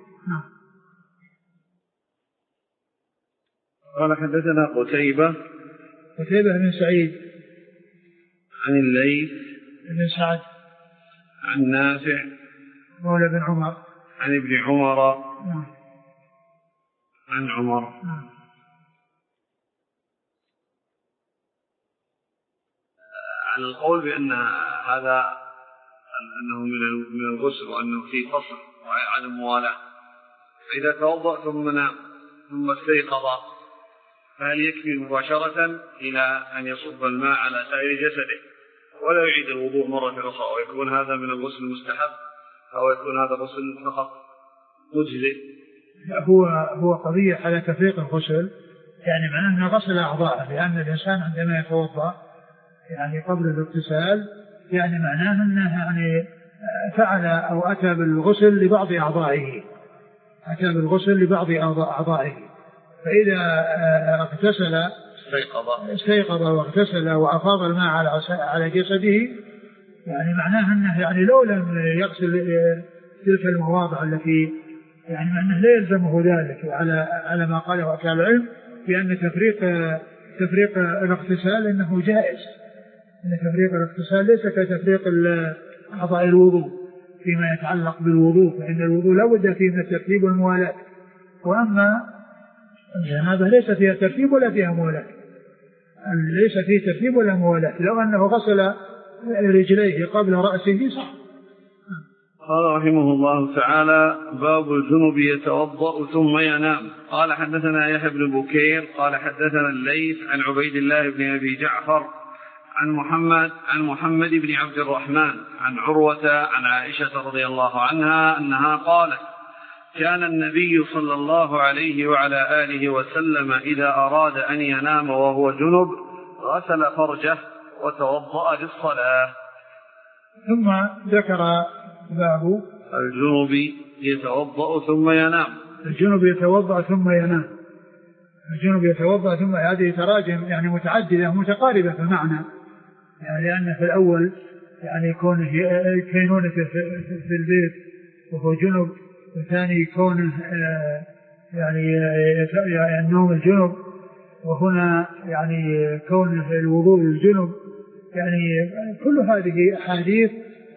قال حدثنا قتيبة قتيبة بن سعيد عن الليث بن سعد عن نافع مولى بن عمر عن ابن عمر نعم. عن عمر نعم. على القول بأن هذا أنه من الغسل وأنه في فصل وعدم موالاة، فإذا توضأ ثم نام ثم استيقظ فهل يكفي مباشرة إلى أن يصب الماء على سائر جسده ولا يعيد الوضوء مرة أخرى ويكون هذا من الغسل المستحب أو يكون هذا غسل فقط مجزئ؟ هو هو قضية على تفريق الغسل، يعني معناه أنه غسل أعضاءه، لأن الإنسان عندما يتوضأ يعني قبل الاغتسال يعني معناه أنه يعني فعل أو أتى بالغسل لبعض أعضائه، أتى بالغسل لبعض أعضائه، فإذا اغتسل استيقظ استيقظ واغتسل وأفاض الماء على على جسده، يعني معناه أنه يعني لو لم يغسل تلك المواضع التي يعني معناه لا يلزمه ذلك، على على ما قاله أهل العلم بأن تفريق تفريق الاغتسال إنه جائز، أن تفريق الاغتسال ليس كتفريق أعضاء الوضوء فيما يتعلق بالوضوء، فإن الوضوء لا بد فيه من الترتيب والموالاة، وأما الجنابة ليس فيها ترتيب ولا فيها موالاة، ليس فيه ترتيب ولا موالاة، لو أنه غسل رجليه قبل رأسه صح. قال رحمه الله تعالى باب الجنب يتوضأ ثم ينام. قال حدثنا يحيى بن بكير قال حدثنا الليث عن عبيد الله بن أبي جعفر عن محمد عن محمد بن عبد الرحمن عن عروة عن عائشة رضي الله عنها أنها قالت كان النبي صلى الله عليه وعلى آله وسلم إذا أراد أن ينام وهو جنب غسل فرجه وتوضأ للصلاة. ثم ذكر باب الجنب يتوضأ ثم ينام. الجنب يتوضأ ثم ينام. الجنب يتوضأ ثم، هذه تراجم يعني متعددة متقاربة في المعنى، يعني لأن في الأول يعني كونه كينونته في البيت وهو جنب، والثاني كونه يعني النوم الجنب، وهنا يعني كونه الوضوء الجنب، يعني كل هذه أحاديث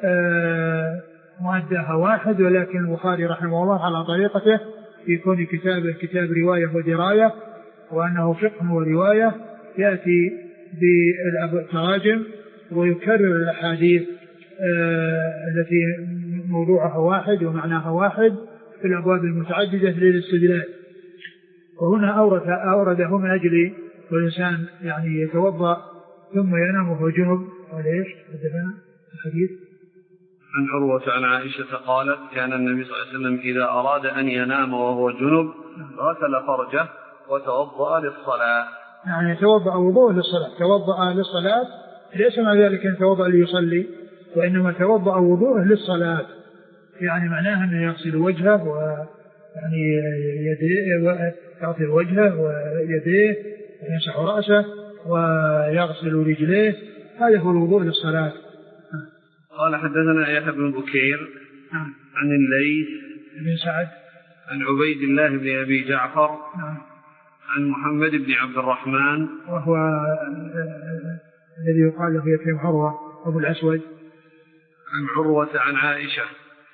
مؤداها واحد، ولكن البخاري رحمه الله على طريقته في كون كتابه كتاب رواية ودراية، وأنه فقه ورواية، يأتي بالتراجم ويكرر الأحاديث التي موضوعها واحد ومعناها واحد في الأبواب المتعددة للاستدلال. وهنا أورد أورده من أجل الإنسان يعني يتوضأ ثم ينام وهو جنب. وليش حدثنا الحديث عن عروة عن عائشة قالت كان النبي صلى الله عليه وسلم إذا أراد أن ينام وهو جنب غسل فرجه وتوضأ للصلاة. يعني يتوضأ وضوء للصلاة، توضأ للصلاة، ليس مع ذلك أن توضأ ليصلي، وإنما توضأ وضوءه للصلاة، يعني معناها أنه يغسل وجهه ويعني يديه، يغسل وجهه ويديه ويمسح رأسه ويغسل رجليه، هذا هو الوضوء للصلاة. قال حدثنا يحيى بن بكير عن الليث بن سعد عن عبيد الله بن أبي جعفر عن محمد بن عبد الرحمن وهو الذي يقال له يتيم عروة أبو الأسود عن عروة عن عائشة.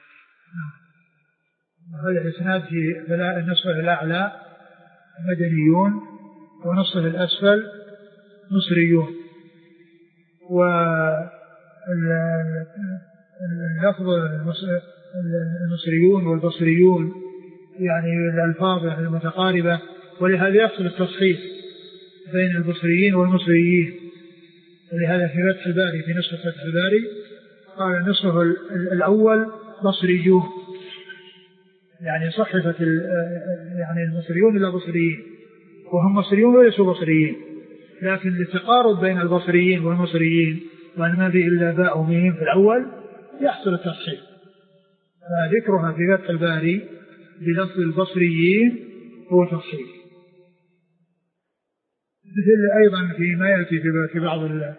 هذا الإسناد في نصفه الأعلى مدنيون ونصفه الأسفل مصريون، واللفظ المصريون والبصريون يعني الألفاظ المتقاربة، ولهذا يحصل التصحيح بين البصريين والمصريين. ولهذا في فتح الباري في نصف فتح الباري قال نصفه الأول بصريون، يعني صحفت يعني المصريون إلى بصريين، وهم مصريون وليسوا بصريين، لكن للتقارب بين البصريين والمصريين وأن ما به إلا باء وميم في الأول يحصل التصحيح. فذكرها في فتح الباري بلفظ البصريين هو تصحيح. مثل أيضا فيما يأتي في بعض ال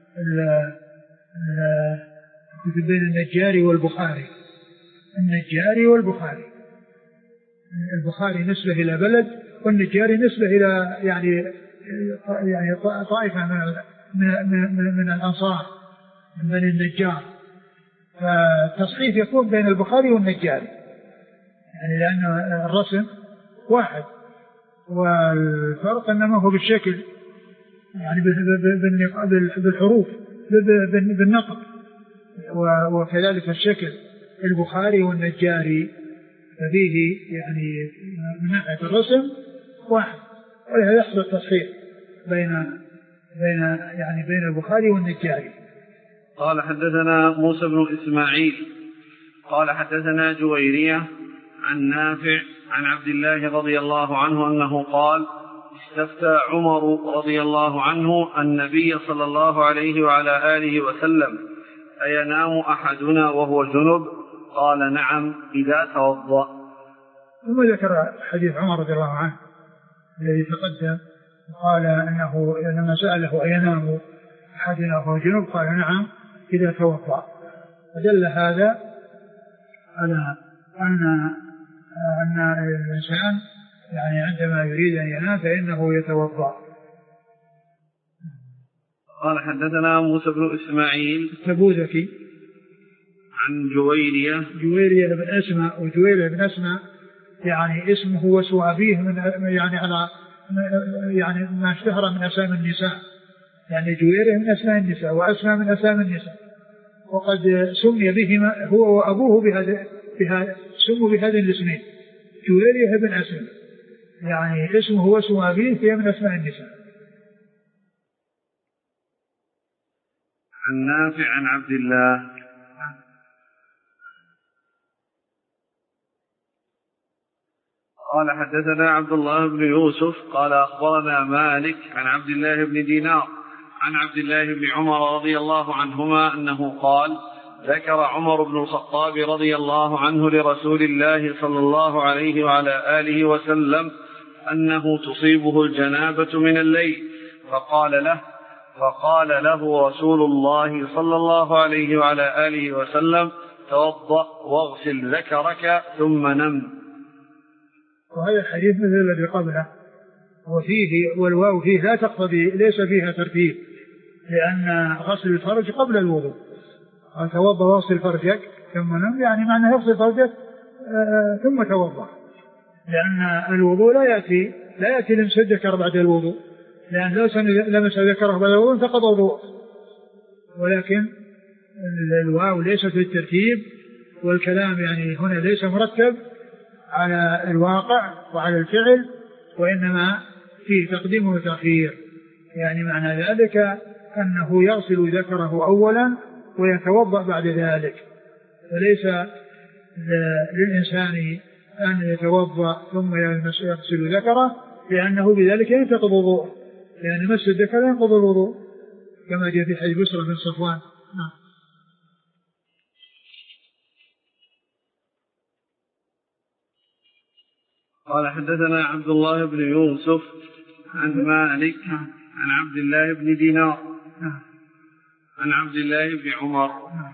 بين النجاري والبخاري، النجاري والبخاري، البخاري نسبة إلى بلد والنجاري نسبة إلى يعني يعني طائفة من من من الأنصار من بني النجار، فالتصحيف يكون بين البخاري والنجاري، يعني لأن الرسم واحد والفرق إنما هو بالشكل، يعني بالحروف بالنطق، وكذلك الشكل. البخاري والنجاري فيه يعني من ناحية الرسم واحد، ولهذا يحصل التصحيح بين بين يعني بين البخاري والنجاري. قال حدثنا موسى بن إسماعيل قال حدثنا جويرية عن نافع عن عبد الله رضي الله عنه أنه قال استفتى عمر رضي الله عنه النبي صلى الله عليه وعلى آله وسلم أينام أحدنا وهو جنب؟ قال نعم إذا توضأ. ثم ذكر حديث عمر رضي الله عنه الذي تقدم، قال أنه لما سأله أينام أحدنا وهو جنب قال نعم إذا توضأ. فدل هذا على أن أن الإنسان يعني عندما يريد أن ينام فإنه يتوضأ. قال حدثنا موسى بن إسماعيل التبوذكي عن جويرية جويرية بن أسماء، وجويرية بن أسماء يعني اسمه واسم أبيه من يعني على يعني ما اشتهر من أسامي النساء، يعني جويرية من أسماء النساء وأسماء من أسامي النساء، وقد سمي بهما هو وأبوه بهذا بهذا سموا بهذين الاسمين جويرية بن أسماء، يعني اسمه واسم أبيه فهي من أسماء النساء. عن نافع عن عبد الله. قال حدثنا عبد الله بن يوسف قال أخبرنا مالك عن عبد الله بن دينار عن عبد الله بن عمر رضي الله عنهما أنه قال ذكر عمر بن الخطاب رضي الله عنه لرسول الله صلى الله عليه وعلى آله وسلم أنه تصيبه الجنابة من الليل فقال له فقال له رسول الله صلى الله عليه وعلى آله وسلم توضأ واغسل ذكرك ثم نم. وهذا الحديث مثل الذي قبله وفيه والواو فيه لا تقتضي ليس فيها ترتيب لأن غسل الفرج قبل الوضوء. توضأ واغسل فرجك ثم نم يعني معنى يغسل فرجك آه ثم توضأ لأن الوضوء لا يأتي لا يأتي لمس الذكر بعد الوضوء لأن لو لمس ذكره بعد الوضوء فقد وضوء ولكن الواو ليس في الترتيب والكلام يعني هنا ليس مرتب على الواقع وعلى الفعل وإنما فيه تقديم وتأخير يعني معنى ذلك أنه يغسل ذكره أولا ويتوضأ بعد ذلك فليس للإنسان أن يتوضأ ثم يغسل ذكره لأنه بذلك ينتقض وضوءه لأن مس الذكر ينقض الوضوء كما جاء في حديث بسرة بن صفوان. نعم. قال حدثنا عبد الله بن يوسف عن مالك عن عبد الله بن دينار عن عبد الله بن عمر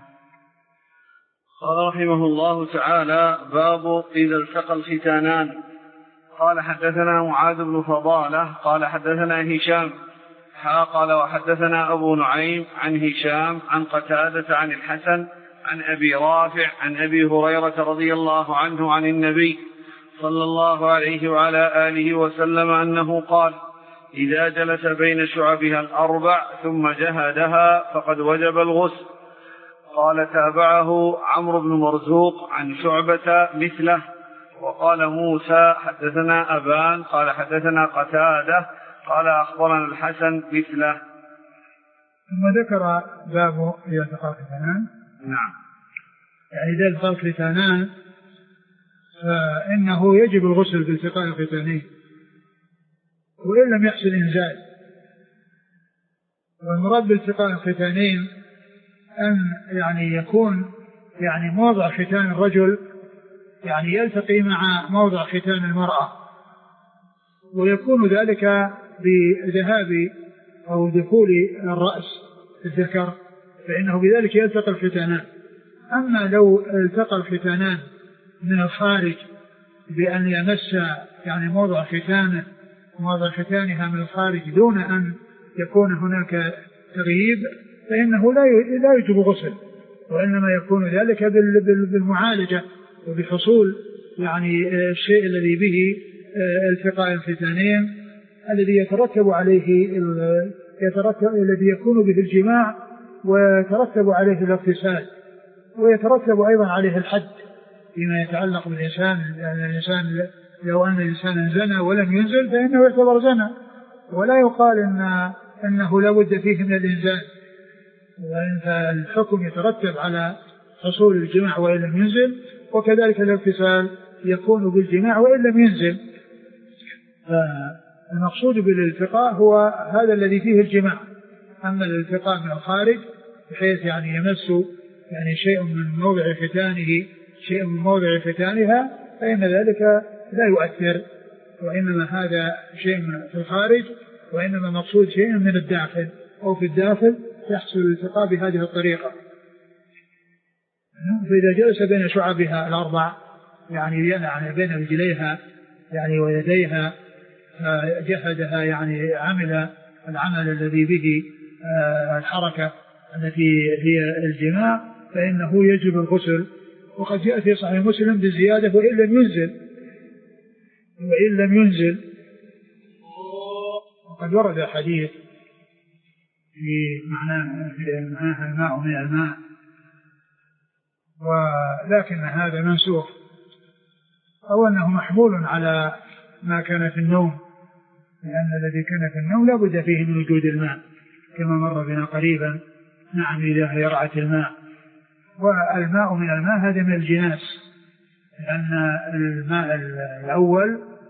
قال رحمه الله تعالى باب إذا التقى الختانان. قال حدثنا معاذ بن فضالة قال حدثنا هشام قال وحدثنا أبو نعيم عن هشام عن قتادة عن الحسن عن أبي رافع عن أبي هريرة رضي الله عنه عن النبي صلى الله عليه وعلى آله وسلم أنه قال إذا جلس بين شعبها الأربع ثم جهدها فقد وجب الغسل. قال تابعه عمرو بن مرزوق عن شعبة مثله. وقال موسى حدثنا أبان قال حدثنا قتادة قال أخبرنا الحسن مثله. ثم ذكر باب إذا التقى الختانان. نعم. يعني إذا التقى الختانان فإنه يجب الغسل بالتقاء الختانين وإن لم يحصل إنزال. والمراد بالتقاء الختانين أن يعني يكون يعني موضع ختان الرجل يعني يلتقي مع موضع ختان المرأة ويكون ذلك بذهاب أو دخول الرأس الذكر فإنه بذلك يلتقي الختانان. أما لو التقى الختانان من الخارج بأن يمس يعني موضع ختانه موضع ختانها من الخارج دون أن يكون هناك تغييب فإنه لا يجب غسل وإنما يكون ذلك بالمعالجة وبحصول يعني الشيء الذي به التقاء الختانين الذي يترتب عليه يترتب الذي يكون به الجماع ويترتب عليه الاغتسال ويترتب أيضا عليه الحد فيما يتعلق بالإنسان. يعني الإنسان لو أن الإنسان زنى ولم ينزل فإنه يعتبر زنى ولا يقال إن أنه لا بد فيه من الإنزال وإن الحكم يترتب على حصول الجماع وإن لم ينزل وكذلك الاغتسال يكون بالجماع وإن لم ينزل. فالمقصود بالالتقاء هو هذا الذي فيه الجماع. أما الالتقاء من الخارج بحيث يعني يمس يعني شيء من موضع ختانه شيء من موضع ختانها فإن ذلك لا يؤثر وإنما هذا شيء في الخارج وإنما مقصود شيء من الداخل أو في الداخل يحصل الالتقاء بهذه الطريقة. فإذا جلس بين شعبها الأربع يعني يعني بين رجليها يعني ويديها جهدها يعني عمل العمل الذي به الحركة التي هي الجماع فإنه يجب الغسل. وقد جاء في صحيح مسلم بزيادة وإن لم ينزل وإن لم ينزل وقد ورد حديث في معناه معناها الماء من الماء ولكن هذا منسوخ أو أنه محمول على ما كان في النوم لأن الذي كان في النوم لا بد فيه من وجود الماء كما مر بنا قريبا. نعم إذا يرعت الماء والماء من الماء هذا من الجناس لأن الماء الأول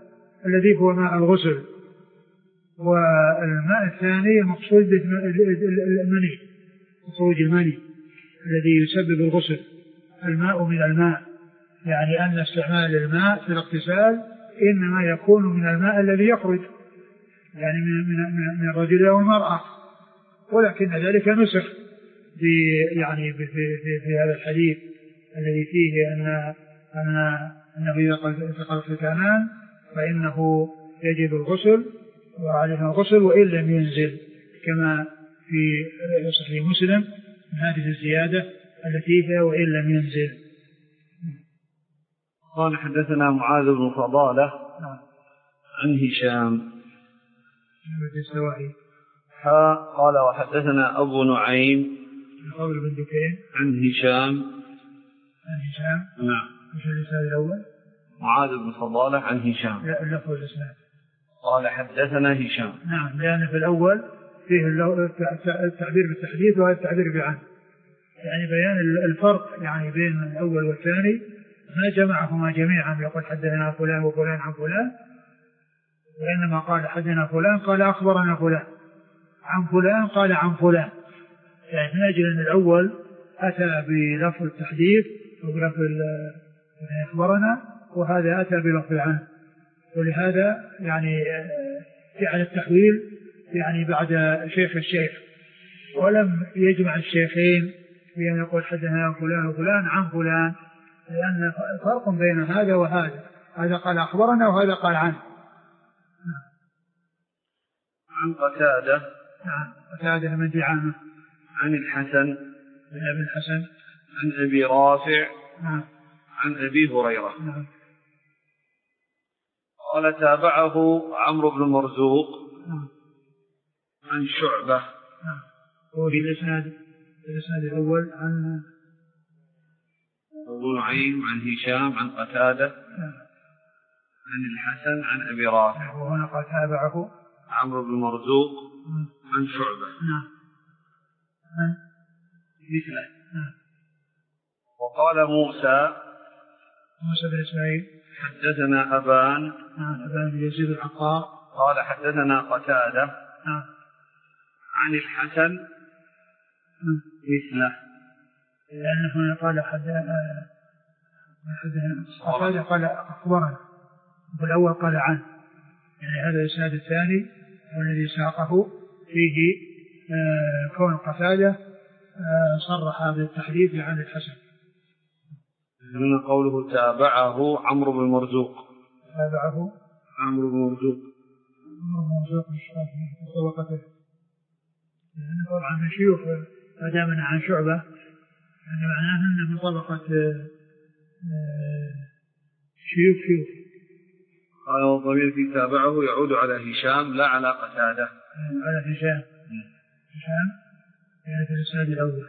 الذي هو ماء الغسل، والماء الثاني المقصود المني، خروج المني الذي يسبب الغسل. الماء من الماء، يعني أن استعمال الماء في الاغتسال إنما يكون من الماء الذي يخرج يعني من من من الرجل أو المرأة، ولكن ذلك نسخ يعني في, في, في هذا الحديث الذي فيه أن أن أنه إذا التقى الختانان فإنه يجب الغسل وعليه الغسل وإن لم ينزل، كما في صحيح مسلم من هذه الزيادة التي فيها وإن لم ينزل. قال حدثنا معاذ بن فضالة عن هشام قال وحدثنا أبو نعيم عن هشام عن هشام نعم. مش الإسناد الأول؟ معاذ بن فضالة عن هشام. لا اللفظ الإسناد. قال حدثنا هشام. نعم، لأن في الأول فيه التعبير بالتحديث وهذا التعبير بعن، يعني بيان الفرق يعني بين الأول والثاني، ما جمعهما جميعا يقول حدثنا فلان وفلان عن فلان، وإنما قال حدثنا فلان قال أخبرنا فلان عن فلان قال عن فلان، يعني من أجل أن الأول أتى بلفظ التحديث وبلفظ أخبرنا، وهذا أتى بلفظ عنه، ولهذا يعني جعل التحويل يعني بعد شيخ الشيخ، ولم يجمع الشيخين بأن يقول حدثنا فلان وفلان عن فلان، لأن فرق بين هذا وهذا، هذا قال أخبرنا وهذا قال عنه. عن قتادة. نعم، قتادة من دعامة. عن الحسن بن أبي الحسن. عن أبي رافع. نعم. عن أبي هريرة. نعم. قال تابعه عمرو بن مرزوق. نعم. عن شعبة. نعم. هو في الإسناد الإسناد الأول عن أبو نعيم عن هشام عن قتادة. نعم. عن الحسن عن أبي رافع. وهنا قال تابعه عمرو بن مرزوق. نعم. عن شعبة. نعم. عن مثله. نعم. وقال موسى موسى بن إسماعيل حدثنا أبان. نعم. أبان بن يزيد العقار قال حدثنا قتادة. نعم. عن الحسن مثله، لأنه قال حدثنا قتادة قال أخبرنا، والأول قال عنه، يعني هذا الإسناد الثاني والذي ساقه فيه آه كون قتادة آه صرح بالتحديث عن الحسن. من قوله تابعه عمرو بن مرزوق. تابعه عمرو بن مرزوق. عمرو بن مرزوق مش في طبقته، لأنه طبعا من شيوخ أدامنا عن شعبة، يعني معناه أنه من طبقة شيوخ شيوخ. قال والضمير في تابعه يعود على هشام لا على قتادة. على هشام. هشام يعني في الإسناد الأول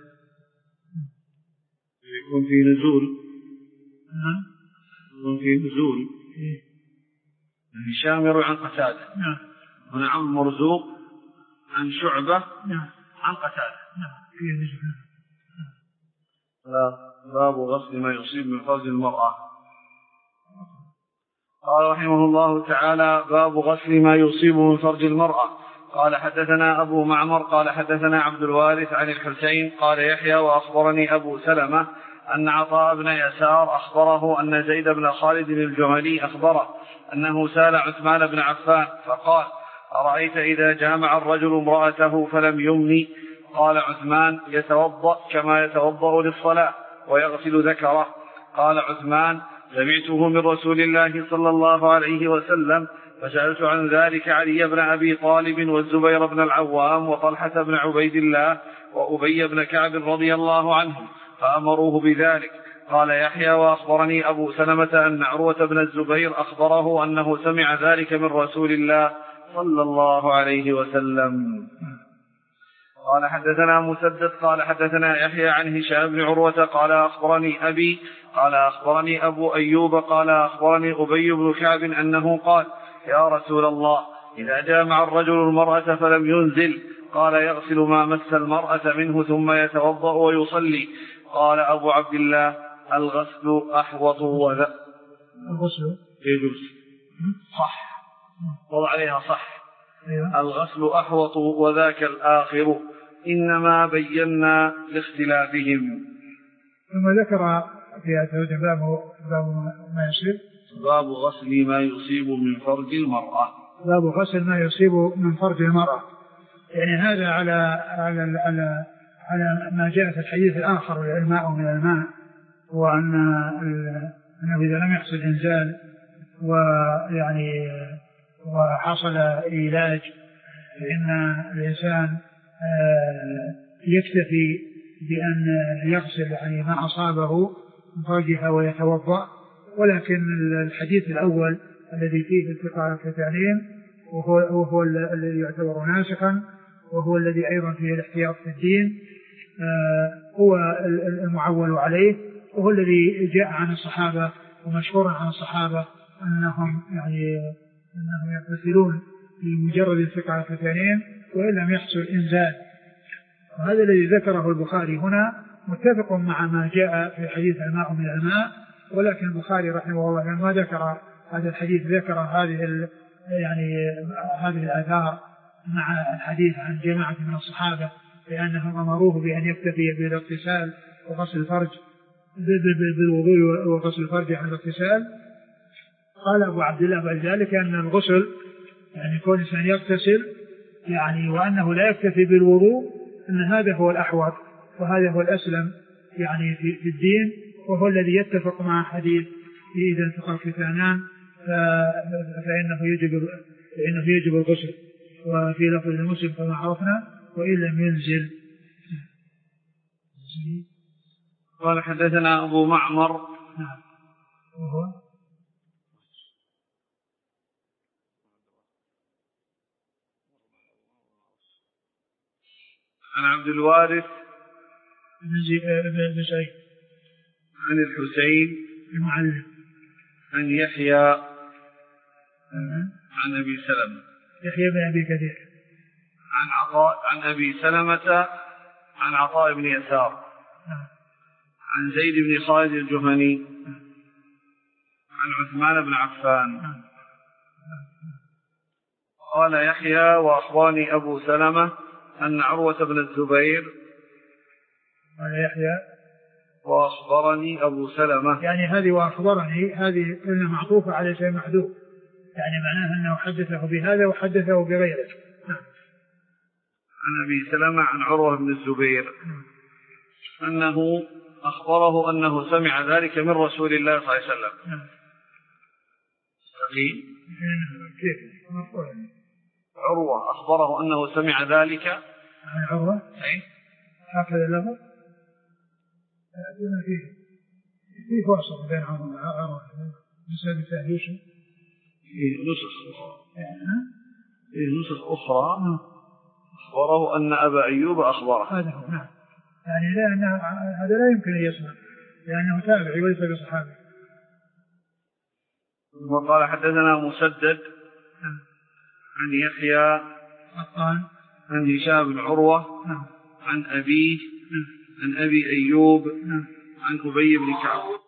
يكون في نزول. نعم. يكون في نزول. إيه؟ هشام يروي عن قتادة. نعم. هنا عن مرزوق عن شعبة. نعم. عن قتادة. نعم. في نزول. باب غسل ما يصيب من فرج المرأة. قال رحمه الله تعالى باب غسل ما يصيب من فرج المرأة. قال حدثنا أبو معمر قال حدثنا عبد الوارث عن الحسين قال يحيى وأخبرني أبو سلمة أن عطاء بن يسار أخبره أن زيد بن خالد الجملي أخبره أنه سأل عثمان بن عفان فقال أرأيت إذا جامع الرجل امرأته فلم يمني؟ قال عثمان يتوضأ كما يتوضأ للصلاة ويغسل ذكره. قال عثمان سمعته من رسول الله صلى الله عليه وسلم فسألت عن ذلك علي بن أبي طالب والزبير بن العوام وطلحة بن عبيد الله وأبي بن كعب رضي الله عنهم فأمروه بذلك. قال يحيى وأخبرني أبو سلمة أن عروة بن الزبير أخبره أنه سمع ذلك من رسول الله صلى الله عليه وسلم. قال حدثنا مسدد قال حدثنا يحيى عن هشام بن عروة قال أخبرني أبي قال أخبرني أبو أيوب قال أخبرني أبي بن كعب أنه قال يا رسول الله إذا جامع الرجل المرأة فلم ينزل قال يغسل ما مس المرأة منه ثم يتوضأ ويصلي. قال أبو عبد الله الغسل أحوط وذا. الغسل يجوز صح وضع عليها صح. أيوة. الغسل أحوط وذاك الآخر إنما بينا لاختلافهم. ثم ذكر في أتود باب باب ما يصيب باب غسل ما يصيب من فرج المرأة. باب غسل ما يصيب من فرج المرأة، يعني هذا على على على على ما جاء في الحديث الآخر الماء من الماء، وأن أنه إذا لم يحصل إنزال ويعني وحصل إيلاج فإن الإنسان يكتفي بأن يغسل يعني ما أصابه من فرجها ويتوضأ. ولكن الحديث الأول الذي فيه التقاء الكتانين وهو, وهو الذي يعتبر ناسخا وهو الذي أيضا فيه الاحتياط في الدين هو المعول عليه، وهو الذي جاء عن الصحابة ومشهورا عن الصحابة أنهم يعني أنهم يغتسلون بمجرد التقاء الكتانين وإن لم يحصل إنزال. وهذا الذي ذكره البخاري هنا متفق مع ما جاء في حديث الماء من الماء، ولكن البخاري رحمه الله لما ذكر هذا الحديث ذكر هذه يعني هذه الآثار مع الحديث عن جماعة من الصحابة لأنهم أمروه بأن يكتفي بالاغتسال وغسل الفرج بالوضوء وغسل الفرج عن الاغتسال. قال أبو عبد الله بعد ذلك أن الغسل يعني كون الإنسان يغتسل يعني وأنه لا يكتفي بالوضوء أن هذا هو الأحوط وهذا هو الأسلم يعني في, في الدين، وهو الذي يتفق مع حديث إذا التقى الختانان فإنه يجب فإنه يجب الغسل. وفي لفظ المسلم كما عرفنا وإن لم ينزل. قال حدثنا أبو معمر نعم وهو عن عبد الوارث بن سعيد عن الحسين المعلم عن يحيى عن أبي سلمة يحيى بن أبي كثير عن عطاء عن أبي سلمة عن عطاء بن يسار عن زيد بن خالد الجهني عن عثمان بن عفان قال يحيى وأخبرني أبو سلمة أن عروة بن الزبير قال يحيى وأخبرني أبو سلمة، يعني هذه وأخبرني هذه كلمة معطوفة على شيء محذوف، يعني معناه أنه حدثه بهذا وحدثه بغيره. عن أبي سلمة عن عروة بن الزبير أنه أخبره أنه سمع ذلك من رسول الله صلى الله عليه وسلم. سقيم كيف عروة أخبره أنه سمع ذلك عن عروة أي هكذا اللفظ فيه في فرصة بين عروة بسبب تهديشه في نسخ في نسخ أخرى أخبره أن أبا أيوب أخبره. هذا هو نعم، يعني لأن هذا لا يمكن أن يسمع لأنه تابعي وليس بصحابي. وقال حدثنا مسدد عن يحيى قال عن هشام بن عروة عن أبيه عن أبي أيوب عن أبي بن كعب